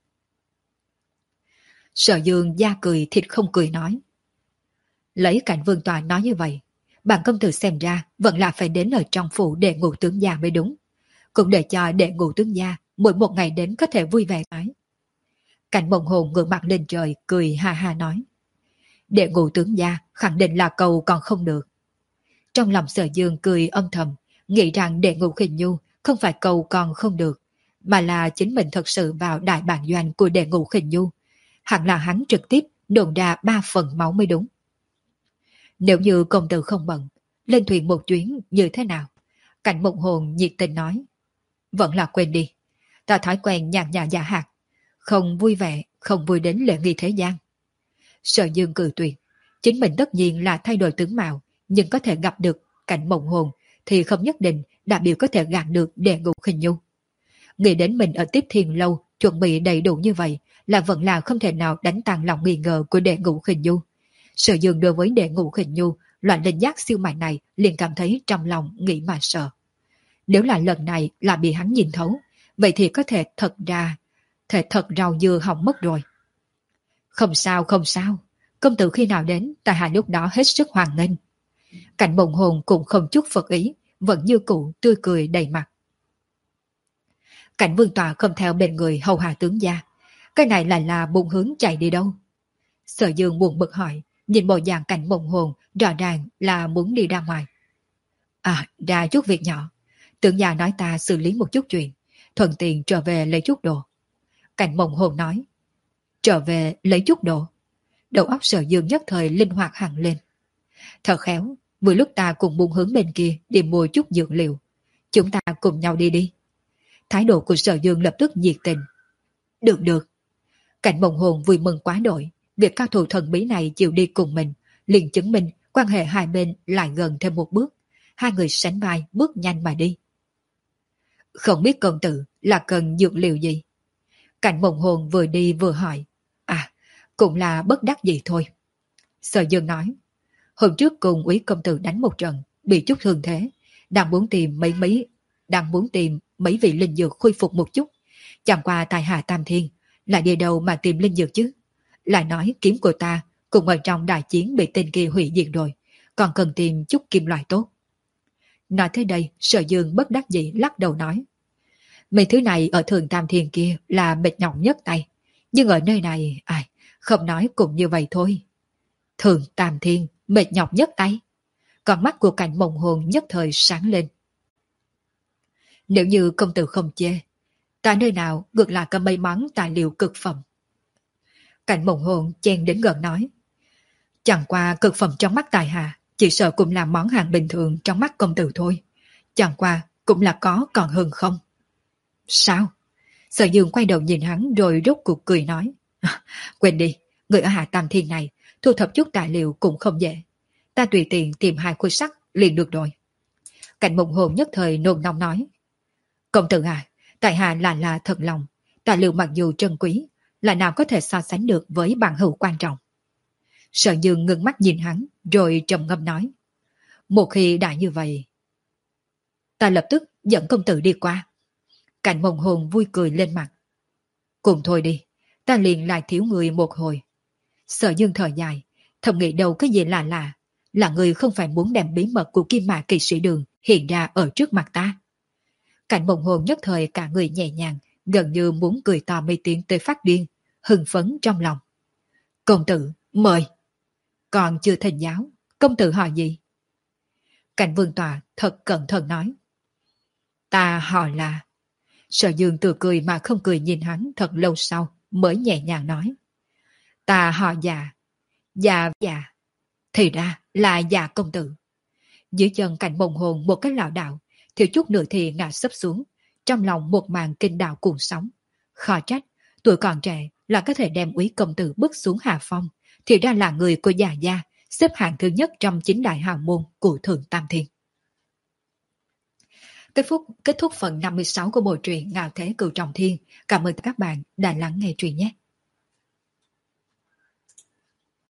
Sở Dương da cười thịt không cười nói. Lấy cảnh vương tòa nói như vậy, bản công tử xem ra vẫn là phải đến ở trong phủ để ngủ tướng gia mới đúng. Cũng để cho đệ ngũ tướng gia mỗi một ngày đến có thể vui vẻ mãi. Cảnh mộng hồn ngửa mặt lên trời cười ha ha nói. Đệ ngũ tướng gia khẳng định là cầu còn không được. Trong lòng Sở Dương cười âm thầm, nghĩ rằng đệ ngũ khinh nhu không phải cầu còn không được, mà là chính mình thật sự vào đại bản doanh của đệ ngũ khinh nhu. Hẳn là hắn trực tiếp đồn ra ba phần máu mới đúng. Nếu như công tử không bận, lên thuyền một chuyến như thế nào? Cảnh mộng hồn nhiệt tình nói. Vẫn là quên đi, ta thói quen nhàn nhã giả hạt, không vui vẻ, không vui đến lễ nghi thế gian. Sở Dương cự tuyệt, chính mình tất nhiên là thay đổi tướng mạo, nhưng có thể gặp được cảnh mộng hồn thì không nhất định đại biểu có thể gạt được đệ ngũ khinh nhu. Nghĩ đến mình ở tiếp thiên lâu chuẩn bị đầy đủ như vậy, là vẫn là không thể nào đánh tan lòng nghi ngờ của đệ ngũ khinh nhu. Sở Dương đối với đệ ngũ khinh nhu loại linh giác siêu mạnh này liền cảm thấy trong lòng nghĩ mà sợ. Nếu là lần này là bị hắn nhìn thấu, vậy thì có thể thật ra, thể thật rau dưa hỏng mất rồi. Không sao, không sao. Công tử khi nào đến, tại hạ lúc đó hết sức hoàng nghênh. Cảnh mộng hồn cũng không chút phật ý, vẫn như cũ tươi cười đầy mặt. Cảnh vương tòa không theo bên người hầu hạ tướng gia. Cái này lại là bụng hướng chạy đi đâu? Sở Dương buồn bực hỏi, nhìn bộ dạng cảnh mộng hồn rõ ràng là muốn đi ra ngoài. À, ra chút việc nhỏ. Tướng gia nói ta xử lý một chút chuyện, thuận tiện trở về lấy chút đồ. Cảnh mộng hồn nói. Trở về lấy chút đồ. Đầu óc Sở Dương nhất thời linh hoạt hẳn lên. Thật khéo, vừa lúc ta cùng buông hướng bên kia đi mua chút dược liệu. Chúng ta cùng nhau đi đi. Thái độ của Sở Dương lập tức nhiệt tình. Được được. Cảnh mộng hồn vui mừng quá đổi. Việc cao thủ thần bí này chịu đi cùng mình, liền chứng minh quan hệ hai bên lại gần thêm một bước. Hai người sánh vai bước nhanh mà đi. Không biết công tử là cần dược liệu gì? Cảnh mộng hồn vừa đi vừa hỏi. À, cũng là bất đắc gì thôi. Sở Dương nói. Hôm trước cùng úy công tử đánh một trận, bị chút thương thế, đang muốn tìm mấy mấy đang muốn tìm mấy vị linh dược khôi phục một chút. Chẳng qua tài hạ tam thiên, lại đi đâu mà tìm linh dược chứ? Lại nói kiếm của ta cùng ở trong đại chiến bị tên kia hủy diệt rồi, còn cần tìm chút kim loại tốt. Nói tới đây, Sở Dương bất đắc dĩ lắc đầu nói. Mấy thứ này ở thường tam thiên kia là mệt nhọc nhất tay, nhưng ở nơi này, ai, không nói cũng như vậy thôi. Thường tam thiên, mệt nhọc nhất tay. Còn mắt của cảnh mộng hồn nhất thời sáng lên. Nếu như công tử không chê, tại nơi nào ngược lại có mấy món tài liệu cực phẩm. Cảnh mộng hồn chen đến gần nói. Chẳng qua cực phẩm trong mắt tài hạ, chỉ sợ cũng là món hàng bình thường trong mắt công tử thôi. Chẳng qua cũng là có còn hơn không. Sao? Sở Dương quay đầu nhìn hắn rồi rốt cuộc cười nói. Quên đi, người ở Hạ Tam Thiên này thu thập chút tài liệu cũng không dễ. Ta tùy tiện tìm hai khối sắt liền được rồi. Cảnh mộng hồn nhất thời nôn nóng nói. Công tử à, tại hạ là là thật lòng. Tài liệu mặc dù trân quý, là nào có thể so sánh được với bằng hữu quan trọng. Sở Dương ngưng mắt nhìn hắn, rồi trầm ngâm nói. Một khi đã như vậy, ta lập tức dẫn công tử đi qua. Cảnh mộng hồn vui cười lên mặt. Cùng thôi đi, ta liền lại thiếu người một hồi. Sở Dương thở dài, thầm nghĩ đâu cái gì lạ lạ, là người không phải muốn đem bí mật của Kim Mã Kỵ Sĩ Đường hiện ra ở trước mặt ta. Cảnh mộng hồn nhất thời cả người nhẹ nhàng, gần như muốn cười to mấy tiếng tới phát điên, hưng phấn trong lòng. Công tử, mời. Còn chưa thỉnh giáo, công tử hỏi gì? Cảnh vương tòa thật cẩn thận nói. Ta hỏi là, Sở Dương từ cười mà không cười nhìn hắn thật lâu sau mới nhẹ nhàng nói. Ta họ già, già già, thì ra là già công tử. Dưới chân cạnh bồng hồn một cái lão đạo, thiếu chút nữa thì ngã sấp xuống, trong lòng một màn kinh đạo cuồng sóng. Khó trách, tuổi còn trẻ là có thể đem úy công tử bước xuống hạ phong, thì ra là người của già gia, xếp hạng thứ nhất trong chính đại hào môn của Thượng Tam Thiên. Kết thúc, kết thúc phần năm mươi sáu của bộ truyện Ngạo Thế Cửu Trọng Thiên. Cảm ơn các bạn đã lắng nghe truyện nhé.